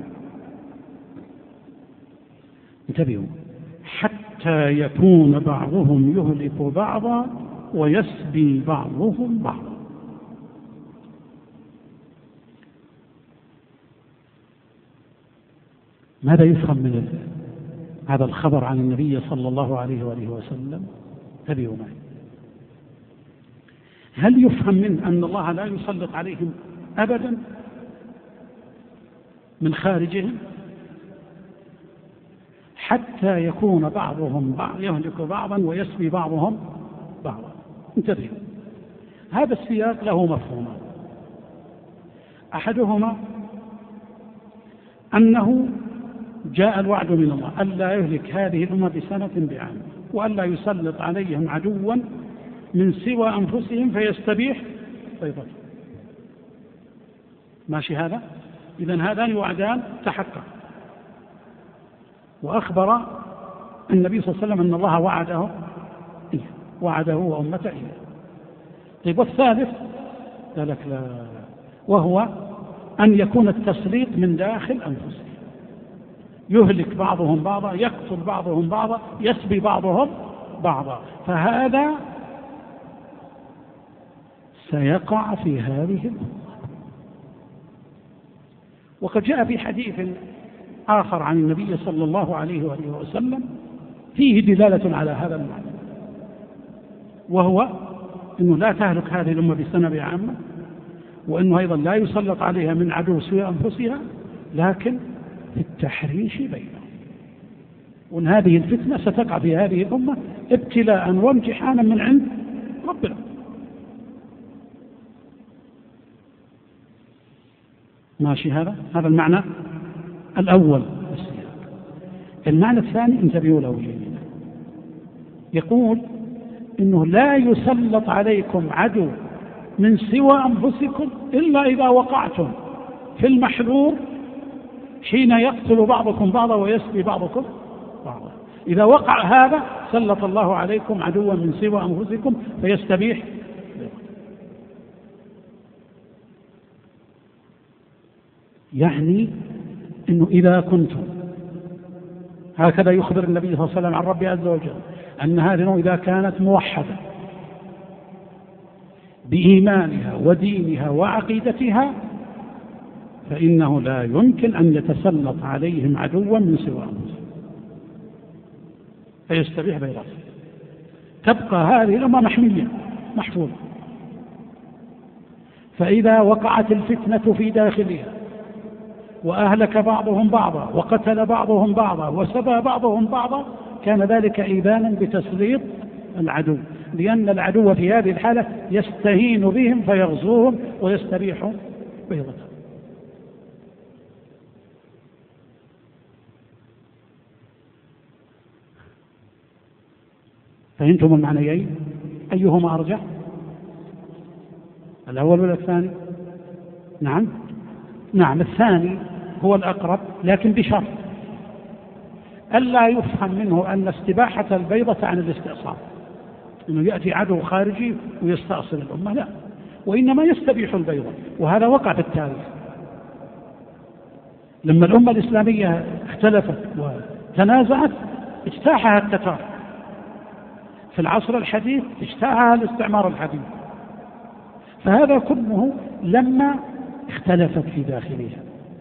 انتبهوا: حتى يكون بعضهم يهلك بعضا ويسبي بعضهم بعضا. ماذا يفهم من هذا الخبر عن النبي صلى الله عليه وآله وسلم؟ انتبهوا معي. هل يفهم منه أن الله لا يسلط عليهم أبدا من خارجهم حتى يكون بعضهم يهلك بعضا ويسبي بعضهم بعضا؟ انتبهوا، هذا السياق له مفهومان. أحدهما أنه جاء الوعد من الله ألا يهلك هذه الأمة بسنة بعام، وألا يسلط عليهم عدوا من سوى أنفسهم فيستبيح بيضته. ماشي هذا؟ إذن هذان وعدان تحقق. وأخبر النبي صلى الله عليه وسلم أن الله وعده وأمته إياه. طيب، والثالث قال لك لا، وهو أن يكون التسليط من داخل أنفسهم، يهلك بعضهم بعضا، يقتل بعضهم بعضا، يسبي بعضهم بعضا. فهذا سيقع في هذه الأمة. وقد جاء في حديث آخر عن النبي صلى الله عليه وآله وسلم فيه دلالة على هذا المعنى، وهو أنه لا تهلك هذه الأمة بسنة بعامة، وأنه أيضا لا يسلط عليها من عدو سوى أنفسها، لكن في التحريش بينهم. وأن هذه الفتنة ستقع في هذه الأمة ابتلاء وامتحانا من عند ربنا. ماشي هذا المعنى الأول السياق. المعنى الثاني انتبهوا له جيدا، يقول إنه لا يسلط عليكم عدو من سوى أنفسكم إلا إذا وقعتم في المحذور حين يقتل بعضكم بعضا ويسبي بعضكم بعضا. إذا وقع هذا سلط الله عليكم عدوا من سوى أنفسكم فيستبيح. يعني إنه إذا كنتم هكذا يخبر النبي صلى الله عليه وسلم عن ربه عز وجل أن هذه إذا كانت موحدة بإيمانها ودينها وعقيدتها فإنه لا يمكن أن يتسلط عليهم عدوا من سواهم فيستبيح بيضاته. تبقى هذه الأمة محمية محفوظة. فإذا وقعت الفتنة في داخلها وأهلك بعضهم بعضا وقتل بعضهم بعضا وسبى بعضهم بعضا كان ذلك إذانا بتسليط العدو، لأن العدو في هذه الحالة يستهين بهم فيغزوهم ويستبيح بيضتهم. فهمتم المعنيين؟ أيهما أرجح؟ الأول ولا الثاني؟ نعم الثاني هو الأقرب، لكن بشرط ألا يفهم منه أن استباحة البيضة عن الاستئصال، أنه يأتي عدو خارجي ويستأصل الأمة، لا، وإنما يستبيح البيضة. وهذا وقع في التاريخ لما الأمة الإسلامية اختلفت وتنازعت اجتاحها التتار، في العصر الحديث اجتاحها الاستعمار الحديث. فهذا كله لما اختلفت في داخلها،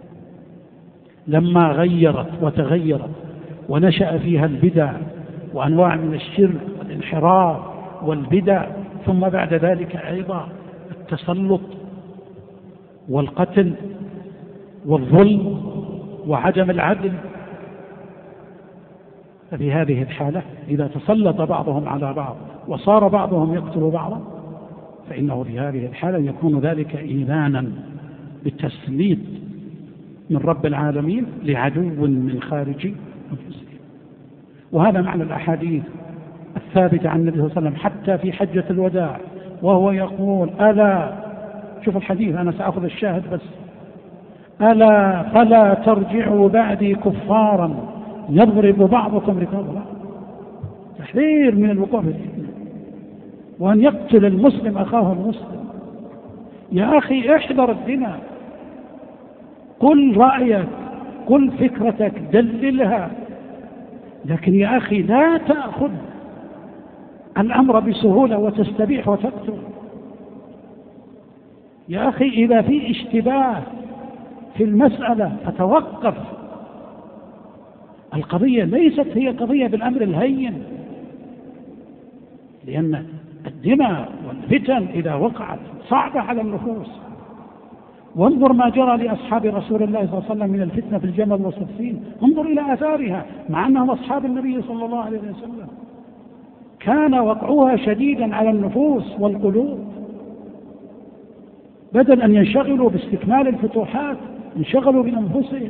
لما غيرت وتغيرت ونشأ فيها البدع وأنواع من الشرك والانحراف والبدع، ثم بعد ذلك أيضا التسلط والقتل والظلم وعدم العدل. ففي هذه الحالة إذا تسلط بعضهم على بعض وصار بعضهم يقتل بعضا فإنه في هذه الحالة يكون ذلك إيذانا بالتسليط من رب العالمين لعدو من خارج أنفسهم. وهذا معنى الأحاديث الثابتة عن النبي صلى الله عليه وسلم حتى في حجة الوداع وهو يقول: ألا، شوف الحديث، أنا سأخذ الشاهد بس: ألا فلا ترجعوا بعدي كفارا يضرب بعضكم رقاب بعض. تحذير من الوقوع في الفتنة وأن يقتل المسلم أخاه المسلم. يا أخي احذر الدماء، قل رأيك، قل فكرتك، دللها، لكن يا أخي لا تأخذ الأمر بسهولة وتستبيح وتقتل. يا أخي إذا في اشتباه في المسألة فتوقف. القضية ليست هي قضية بالأمر الهين، لأن الدماء والفتن إذا وقعت صعبة على النفوس. وانظر ما جرى لأصحاب رسول الله صلى الله عليه وسلم من الفتنة في الجمل والصفين، انظر إلى آثارها مع أنهم أصحاب النبي صلى الله عليه وسلم. كان وقعها شديدا على النفوس والقلوب، بدل أن ينشغلوا باستكمال الفتوحات انشغلوا بأنفسهم،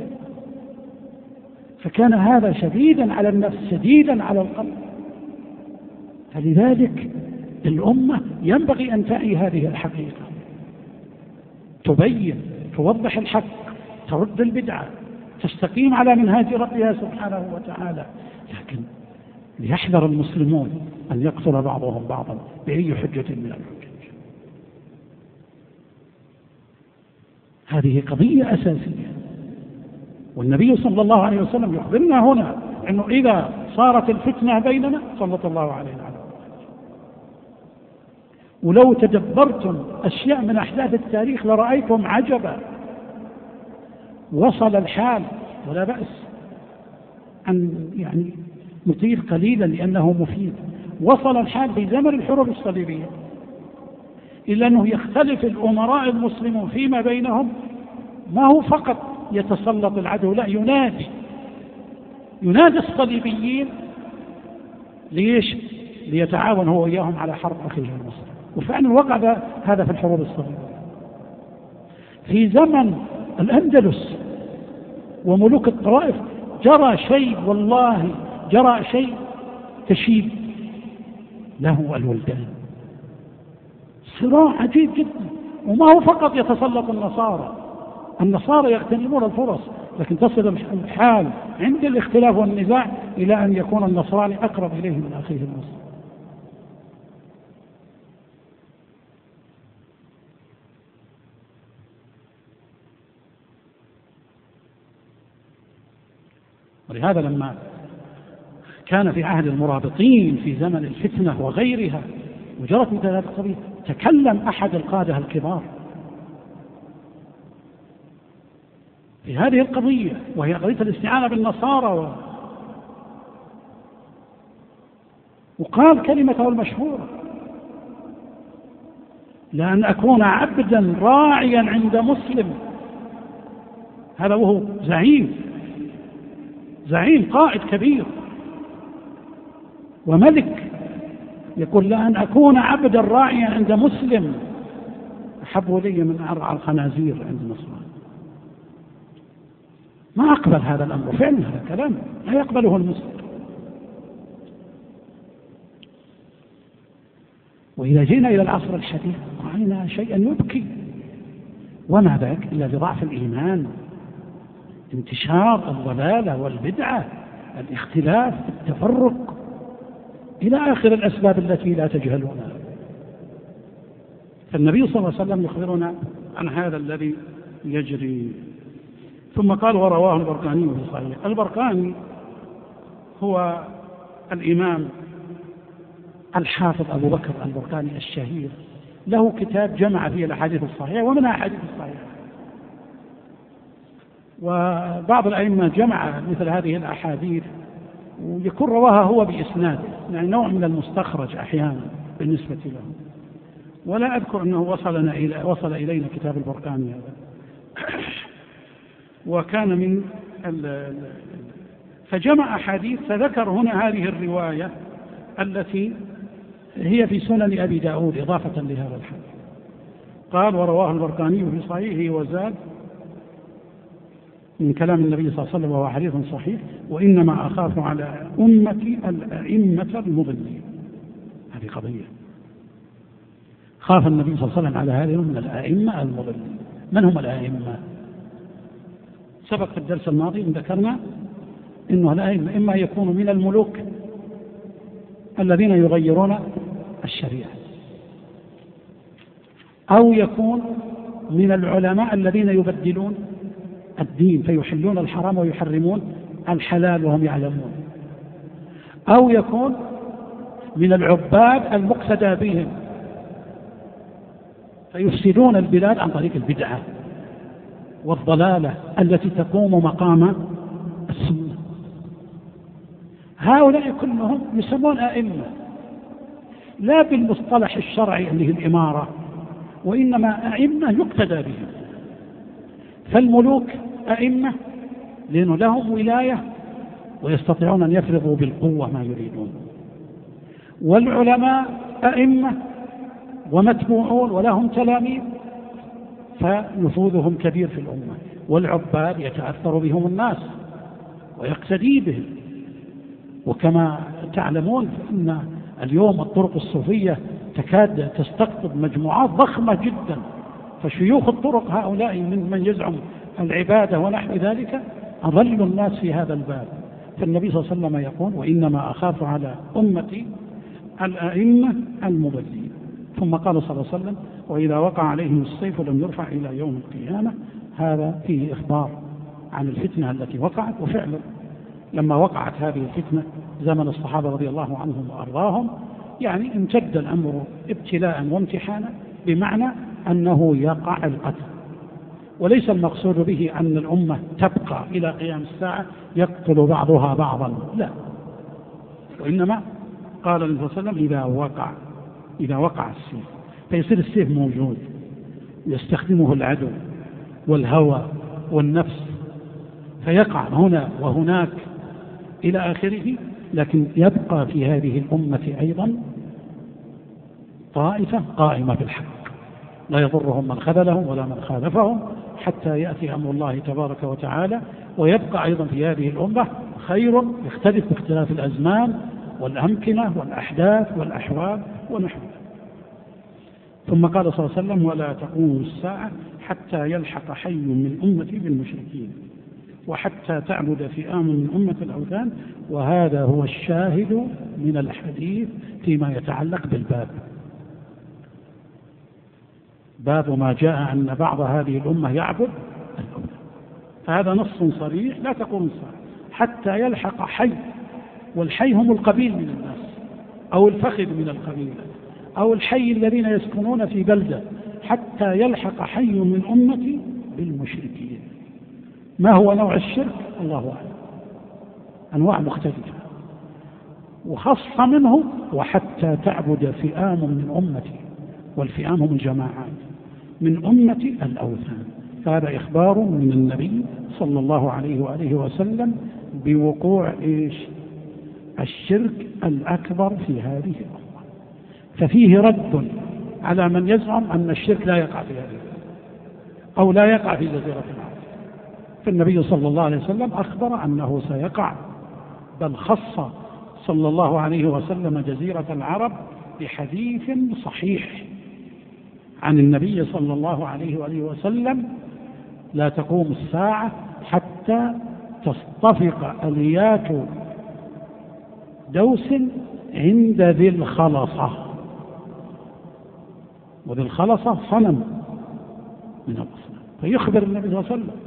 فكان هذا شديدا على النفس شديدا على القلب. فلذلك الأمة ينبغي أن تعي هذه الحقيقة، تبين، توضح الحق، ترد البدعة، تستقيم على منهاج ربها سبحانه وتعالى. لكن ليحذر المسلمون أن يقتل بعضهم بعضا بأي حجة من الحجج. هذه قضية أساسية، والنبي صلى الله عليه وسلم يخبرنا هنا أنه إذا صارت الفتنة بيننا سلط الله علينا على. ولو تدبرتم أشياء من أحداث التاريخ لرأيتم عجبا. وصل الحال، ولا بأس أن نطيل قليلا لأنه مفيد، وصل الحال في زمن الحروب الصليبية إلا أنه يختلف الأمراء المسلمون فيما بينهم، ما هو فقط يتسلط العدو، لا، ينادي الصليبيين. ليش؟ ليتعاون هو وإياهم على حرب أخيه المسلم. وفعلا وقع هذا في الحروب الصليبية. في زمن الأندلس وملوك الطوائف جرى شيء، والله جرى شيء تشيب له الولدان، صراع عجيب جدا. وما هو فقط يتسلط النصارى يغتنمون الفرص، لكن تصل الحال عند الاختلاف والنزاع إلى أن يكون النصراني أقرب إليه من أخيه المسلم. ولهذا لما كان في عهد المرابطين في زمن الفتنة وغيرها، وجرت مثل هذه القضية، تكلم أحد القادة الكبار في هذه القضية، وهي قضية الاستعانة بالنصارى، وقال كلمته المشهورة: لأن أكون عبدا راعيا عند مسلم. هذا وهو زعيم قائد كبير وملك، يقول: لأن أكون عبدا راعيا عند مسلم أحب لي من أرعى الخنازير عند نصران. ما أقبل هذا الأمر، فعلا هذا كلام لا يقبله المسلم. وإذا جينا إلى العصر الحديث رأينا شيئا يبكي، وما ذاك إلا بضعف الإيمان، انتشار الضلالة والبدعة، الاختلاف، التفرق، إلى آخر الأسباب التي لا تجهلونها. فالنبي صلى الله عليه وسلم يخبرنا عن هذا الذي يجري. ثم قال: ورواه البرقاني في صحيح. البرقاني هو الإمام الحافظ أبو بكر البرقاني الشهير، له كتاب جمع فيه الأحاديث الصحيحة ومنها أحاديث الصحيحة، وبعض الأئمة جمع مثل هذه الأحاديث ويكون رواها هو بإسناد، يعني نوع من المستخرج أحيانا بالنسبة له. ولا أذكر أنه وصل إلينا كتاب البرقاني هذا. وكان من فجمع أحاديث، فذكر هنا هذه الرواية التي هي في سنن أبي داود إضافة لهذا الحديث. قال: ورواه البرقاني في صحيحه وزاد من كلام النبي صلى الله عليه وسلم وهو حديث صحيح: وإنما أخاف على أمتي الأئمة المضلين. هذه قضية خاف النبي صلى الله عليه وسلم على هذه من الأئمة المضلين. من هم الأئمة؟ سبق في الدرس الماضي إن ذكرنا إنه الأئمة إما يكونوا من الملوك الذين يغيرون الشريعة، أو يكون من العلماء الذين يبدلون الدين فيحلون الحرام ويحرمون الحلال وهم يعلمون، أو يكون من العباد المقتدى بهم فيفسدون البلاد عن طريق البدعة والضلالة التي تقوم مقام السنة. هؤلاء كلهم يسمون أئمة، لا بالمصطلح الشرعي اللي هي الإمارة، وإنما أئمة يقتدى بهم. فالملوك أئمة لأنه لهم ولاية ويستطيعون أن يفرضوا بالقوة ما يريدون، والعلماء أئمة ومتبوعون ولهم تلاميذ فنفوذهم كبير في الأمة، والعباد يتأثر بهم الناس ويقتدي بهم. وكما تعلمون أن اليوم الطرق الصوفية تكاد تستقطب مجموعات ضخمة جدا، فشيوخ الطرق هؤلاء من يزعم العبادة ونحو ذلك أضل الناس في هذا الباب. فالنبي صلى الله عليه وسلم يقول: وإنما أخاف على أمتي الأئمة المضلين. ثم قال صلى الله عليه وسلم: وإذا وقع عليهم السيف لم يرفع إلى يوم القيامة. هذا فيه إخبار عن الفتنة التي وقعت، وفعلا لما وقعت هذه الفتنة زمن الصحابة رضي الله عنهم وأرضاهم، يعني امتد الأمر ابتلاء وامتحانا، بمعنى أنه يقع القتل، وليس المقصود به أن الأمة تبقى إلى قيام الساعة يقتل بعضها بعضا، لا، وإنما قال النبي صلى الله عليه وسلم: إذا وقع السيف، فيصير السيف موجود يستخدمه العدو والهوى والنفس، فيقع هنا وهناك إلى آخره، لكن يبقى في هذه الأمة أيضا طائفة قائمة بالحق لا يضرهم من خذلهم ولا من خالفهم حتى يأتي أمر الله تبارك وتعالى. ويبقى أيضا في هذه الأمة خير يختلف باختلاف الأزمان والأمكنة والأحداث والأحوال ونحو ذلك. ثم قال صلى الله عليه وسلم: ولا تقوم الساعة حتى يلحق حي من أمتي بالمشركين وحتى تعبد فئام من أمة الأوثان. وهذا هو الشاهد من الحديث فيما يتعلق بالباب، باب ما جاء أن بعض هذه الأمة يعبد الأوثان. فهذا نص صريح: لا تقوم الساعة حتى يلحق حي والحي هم القبيل من الناس أو الفخذ من القبيلة أو الحي الذين يسكنون في بلدة، حتى يلحق حي من أمتي بالمشركين. ما هو نوع الشرك؟ الله أعلم، أنواع مختلفة، وخص منه وحتى تعبد فئام من أمتي، والفئام هم الجماعات من أمتي الأوثان. هذا إخبار من النبي صلى الله عليه وآله وسلم بوقوع الشرك الأكبر في هذه الأمة. ففيه رد على من يزعم أن الشرك لا يقع في هذه أو لا يقع في جزيرة العرب. فالنبي صلى الله عليه وسلم أخبر أنه سيقع، بل خص صلى الله عليه وسلم جزيرة العرب بحديث صحيح عن النبي صلى الله عليه وآله وسلم: لا تقوم الساعة حتى تصطفق أليات دوس عند ذي الخلصة. وذي الخلصة صنم من الأصنام، فيخبر النبي صلى الله عليه وسلم.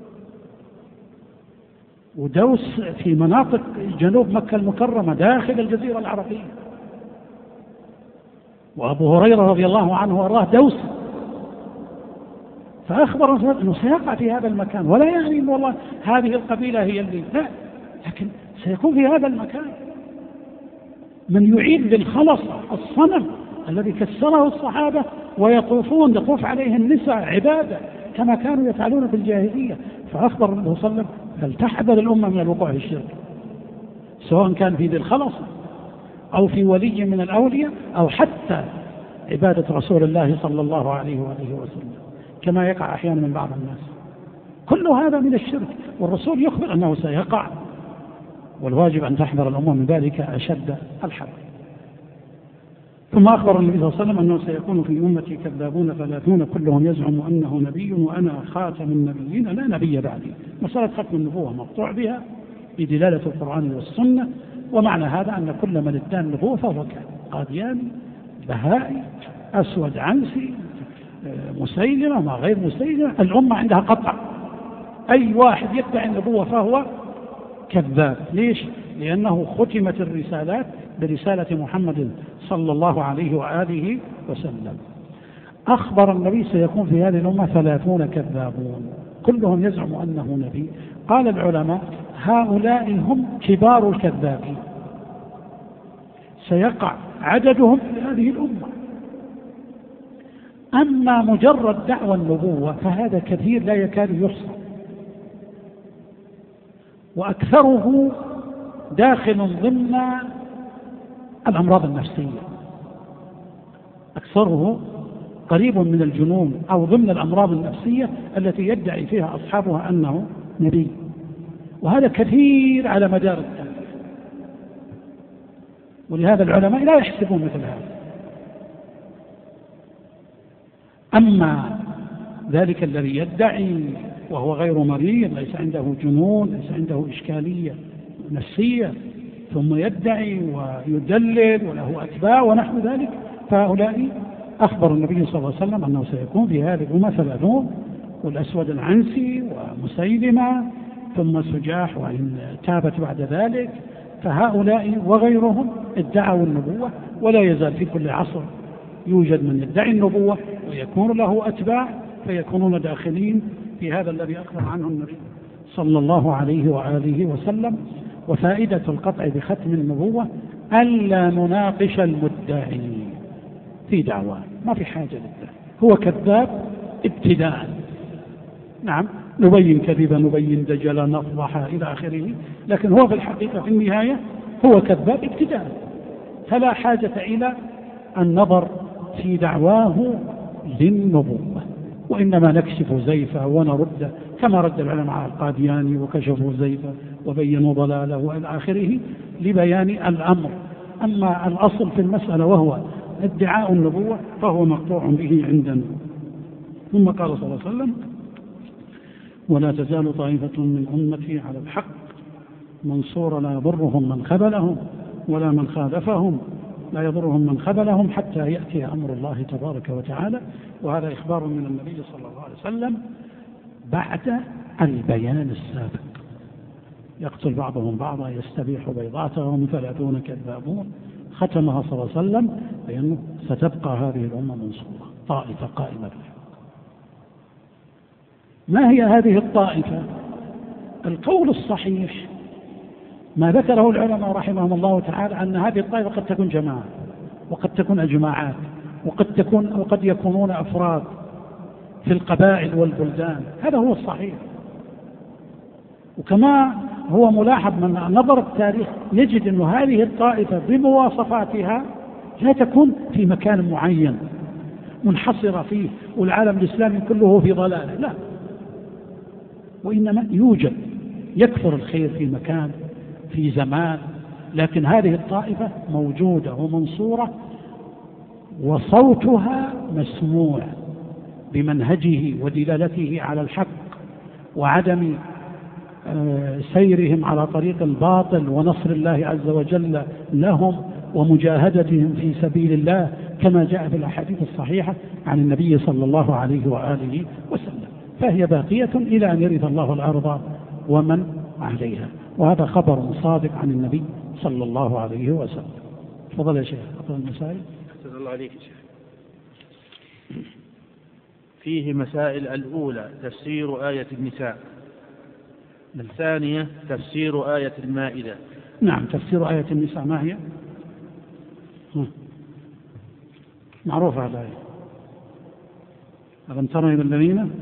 ودوس في مناطق جنوب مكة المكرمة داخل الجزيرة العربية، وأبو هريرة رضي الله عنه وأراه دوس، فأخبر أنه سيقع في هذا المكان، ولا يعني أن والله هذه القبيلة هي اللي لا، لكن سيكون في هذا المكان من يعيد بالخلصة الصنم الذي كسره الصحابة يطوف عليه النساء عبادة كما كانوا يفعلون في الجاهلية. فأخبر النبي صلى الله عليه وسلم: فلتحذر الأمة من الوقوع في الشرك، سواء كان في ذي الخلصة أو في ولي من الأولياء أو حتى عبادة رسول الله صلى الله عليه وآله وسلم كما يقع أحيانا من بعض الناس. كل هذا من الشرك، والرسول يخبر أنه سيقع، والواجب أن تحذر الأمة من ذلك أشد الحذر. ثم أخبر النبي صلى الله عليه وسلم أنه سيكون في أمتي كذابون 30 كلهم يزعم أنه نبي وأنا خاتم النبيين لا نبي بعدي. مسألة ختم النبوة مقطوع بها بدلالة القرآن والسنة، ومعنى هذا أن كل من ادعى النبوة فهو قادياني، بهائي، أسود عنسي، مسيلمة، ما غير مسيلمة، الأمة عندها قطع. أي واحد يدعي النبوة فهو كذاب. ليش؟ لأنه ختمت الرسالات برسالة محمد صلى الله عليه وآله وسلم. أخبر النبي سيكون في هذه الأمة 30 كذابون كلهم يزعم أنه نبي. قال العلماء: هؤلاء هم كبار الكذابين، سيقع عددهم في هذه الأمة. أما مجرد دعوى النبوة فهذا كثير لا يكاد يحصى، وأكثره داخل ضمن الأمراض النفسية، أكثره قريب من الجنون أو ضمن الأمراض النفسية التي يدعي فيها أصحابها أنه نبي، وهذا كثير على مدار التاريخ. ولهذا العلماء لا يحسبون مثل هذا. أما ذلك الذي يدعي وهو غير مريض، ليس عنده جنون، ليس عنده إشكالية نفسية، ثم يدعي ويدلل وله أتباع ونحو ذلك، فهؤلاء أخبر النبي صلى الله عليه وسلم أنه سيكون في هذه الأمة 30: والأسود العنسي ومسيلمة ثم سجاح وإن تابت بعد ذلك. فهؤلاء وغيرهم ادعوا النبوة، ولا يزال في كل عصر يوجد من يدعي النبوة ويكون له أتباع، فيكونون داخلين في هذا الذي أخبر عنه النبي صلى الله عليه وآله وسلم. وفائدة القطع بختم النبوة ألا نناقش المدعي في دعواه، ما في حاجة لله، هو كذاب ابتداء، نعم نبين كذبا، نبين دجلا، نفضح إلى آخره، لكن هو في الحقيقة في النهاية هو كذاب ابتداء، فلا حاجة إلى النظر في دعواه للنبوة، وإنما نكشف زيفه ونرد كما رد العلماء على القادياني وكشفوا زيفه وبينوا ضلاله وإلى آخره لبيان الأمر. أما الأصل في المسألة وهو ادعاء النبوة فهو مقطوع به عندنا. ثم قال صلى الله عليه وسلم: ولا تزال طائفة من أمتي على الحق منصورة لا يضرهم من خذلهم ولا من خالفهم، لا يضرهم من خذلهم حتى يأتي أمر الله تبارك وتعالى. وهذا إخبار من النبي صلى الله عليه وسلم بعد البيان السابق. يقتل بعضهم بعضا يستبيح بيضاتهم 30 كذابون، ختمها صلى الله عليه وسلم بأنه ستبقى هذه الأمة منصورة، طائفة قائمة بالحق. ما هي هذه الطائفة؟ القول الصحيح ما ذكره العلماء رحمهم الله تعالى أن هذه الطائفة قد تكون جماعة، وقد تكون جماعات، وقد يكونون أفراد في القبائل والبلدان. هذا هو الصحيح. وكما هو ملاحظ من نظر التاريخ يجد أن هذه الطائفة بمواصفاتها لا تكون في مكان معين منحصرة فيه والعالم الإسلامي كله في ضلاله، لا، وإنما يوجد يكثر الخير في مكان في زمان، لكن هذه الطائفة موجودة ومنصورة وصوتها مسموع بمنهجه ودلالته على الحق وعدم سيرهم على طريق الباطل ونصر الله عز وجل لهم ومجاهدتهم في سبيل الله كما جاء في الأحاديث الصحيحة عن النبي صلى الله عليه وآله وسلم. فهي باقية إلى أن يرث الله الأرض ومن عليها، وهذا خبر صادق عن النبي صلى الله عليه وسلم. تفضل يا شيخ. أفضل المسائل. أحسن الله عليك يا شيخ. فيه مسائل: الأولى تفسير آية النساء، الثانية تفسير آية المائدة. نعم، تفسير آية النساء ما هي؟ معروفة الآية: ألم تر إلى الذين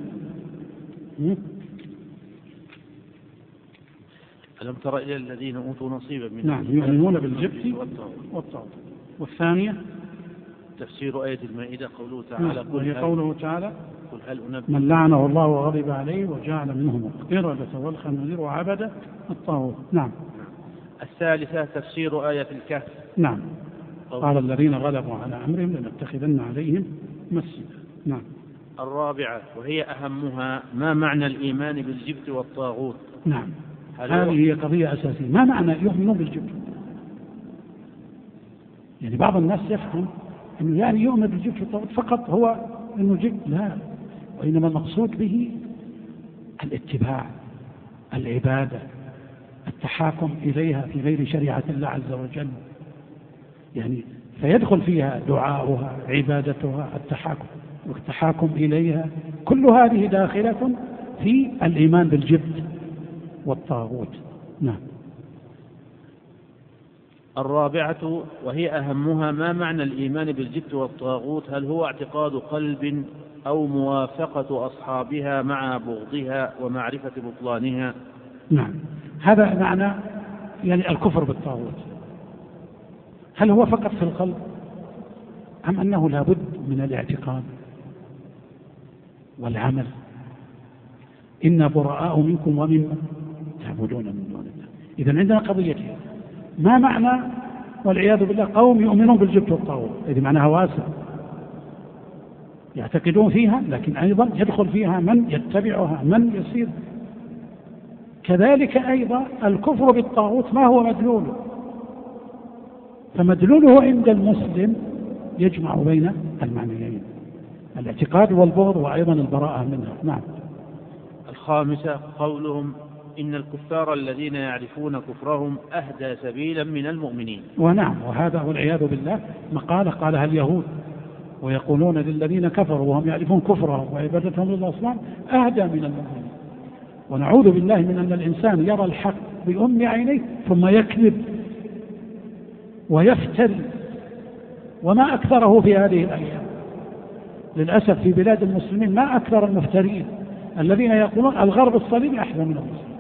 ألم تر إلى الذين أوتوا نصيبا من نعم يؤمنون بالجبت والطاغوت. والثانية تفسير آية المائدة قوله تعالى: وهي قوله تعالى: قل هل من لعنه الله وغضب عليه وجعل منهم القردة والخنازير وعبد الطاغوت. نعم. الثالثة تفسير آية الكهف. نعم. قال الذين غلبوا على أمرهم لنتخذن عليهم مسجدا. نعم. الرابعة وهي أهمها: ما معنى الإيمان بالجبت والطاغوت؟ نعم، هذه هي قضية أساسية. ما معنى يؤمنون بالجبت؟ يعني بعض الناس يفهم أنه يعني يؤمن بالجبت والطاغوت فقط هو أنه جبت، لا، وإنما المقصود به الاتباع، العبادة، التحاكم إليها في غير شريعة الله عز وجل، يعني فيدخل فيها دعاؤها، عبادتها، التحاكم إليها، كل هذه داخلة في الإيمان بالجبت والطاغوت. نعم. الرابعة وهي أهمها: ما معنى الإيمان بالجبت والطاغوت؟ هل هو اعتقاد قلب أو موافقة أصحابها مع بغضها ومعرفة بطلانها؟ نعم، هذا معنى يعني الكفر بالطاغوت. هل هو فقط في القلب أم أنه لا بد من الاعتقاد والعمل؟ إنا براء منكم ومما تعبدون من دون الله. إذن عندنا قضيتين: ما معنى والعياذ بالله قوم يؤمنون بالجبت والطاغوت، إذن معناها واسع يعتقدون فيها، لكن أيضا يدخل فيها من يتبعها، من يصير. كذلك أيضا الكفر بالطاغوت ما هو مدلوله؟ فمدلوله عند المسلم يجمع بين المعنيين: الاعتقاد والبغض وأيضا البراءة منها. نعم. الخامسة قولهم: إن الكفار الذين يعرفون كفرهم أهدى سبيلا من المؤمنين. ونعم، وهذا والعياذ بالله مقالة قالها اليهود، ويقولون للذين كفروا وهم يعرفون كفرهم وعبادتهم للأصنام أهدى من المؤمنين. ونعوذ بالله من أن الإنسان يرى الحق بأم عينيه ثم يكذب ويفتري، وما أكثره في هذه الأيام. للأسف في بلاد المسلمين ما أكثر المفترين الذين يقولون الغرب الصليبي أحسن من المسلمين،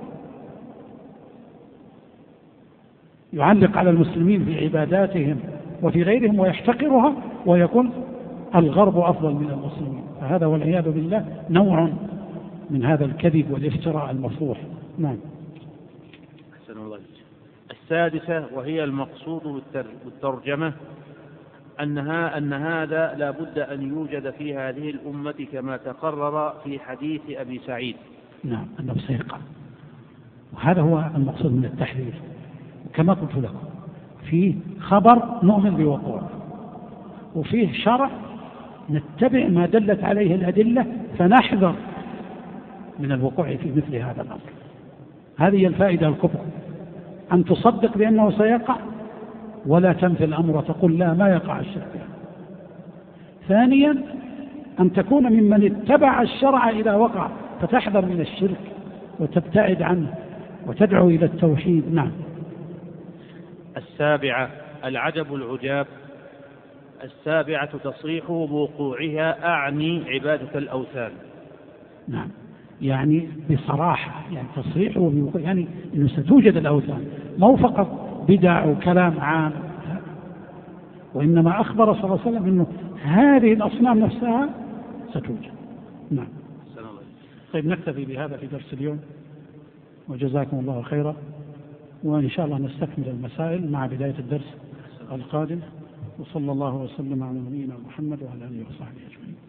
يعلق على المسلمين في عباداتهم وفي غيرهم ويحتقرها ويقول الغرب أفضل من المسلمين. فهذا والعياذ بالله نوع من هذا الكذب والافتراء المفروح. نعم. أحسن الله. السادسة وهي المقصود بالترجمة: أن هذا لا بد أن يوجد في هذه الأمة كما تقرر في حديث أبي سعيد. نعم، أنه سيقع، وهذا هو المقصود من التحذير. كما قلت لكم فيه خبر نؤمن بوقوع، وفيه شرع نتبع ما دلت عليه الأدلة فنحذر من الوقوع في مثل هذا الأمر. هذه الفائدة الكبرى، أن تصدق بأنه سيقع ولا تنفي الأمر وتقول لا ما يقع الشرك. ثانيا أن تكون ممن اتبع الشرع إذا وقع، فتحذر من الشرك وتبتعد عنه وتدعو إلى التوحيد. نعم. 7 العجب العجاب. 7 تصريح بوقوعها، أعني عبادة الأوثان. نعم، يعني بصراحة، يعني تصريحه بوقوع، يعني أنه ستوجد الأوثان، مو فقط بدع وكلام عام، وإنما أخبر صلى الله عليه وسلم أنه هذه الأصنام نفسها ستوجد. نعم. طيب نكتفي بهذا في درس اليوم، وجزاكم الله خيرا، وإن شاء الله نستكمل المسائل مع بداية الدرس القادم، وصلى الله وسلم على نبينا محمد وعلى آله وصحبه أجمعين.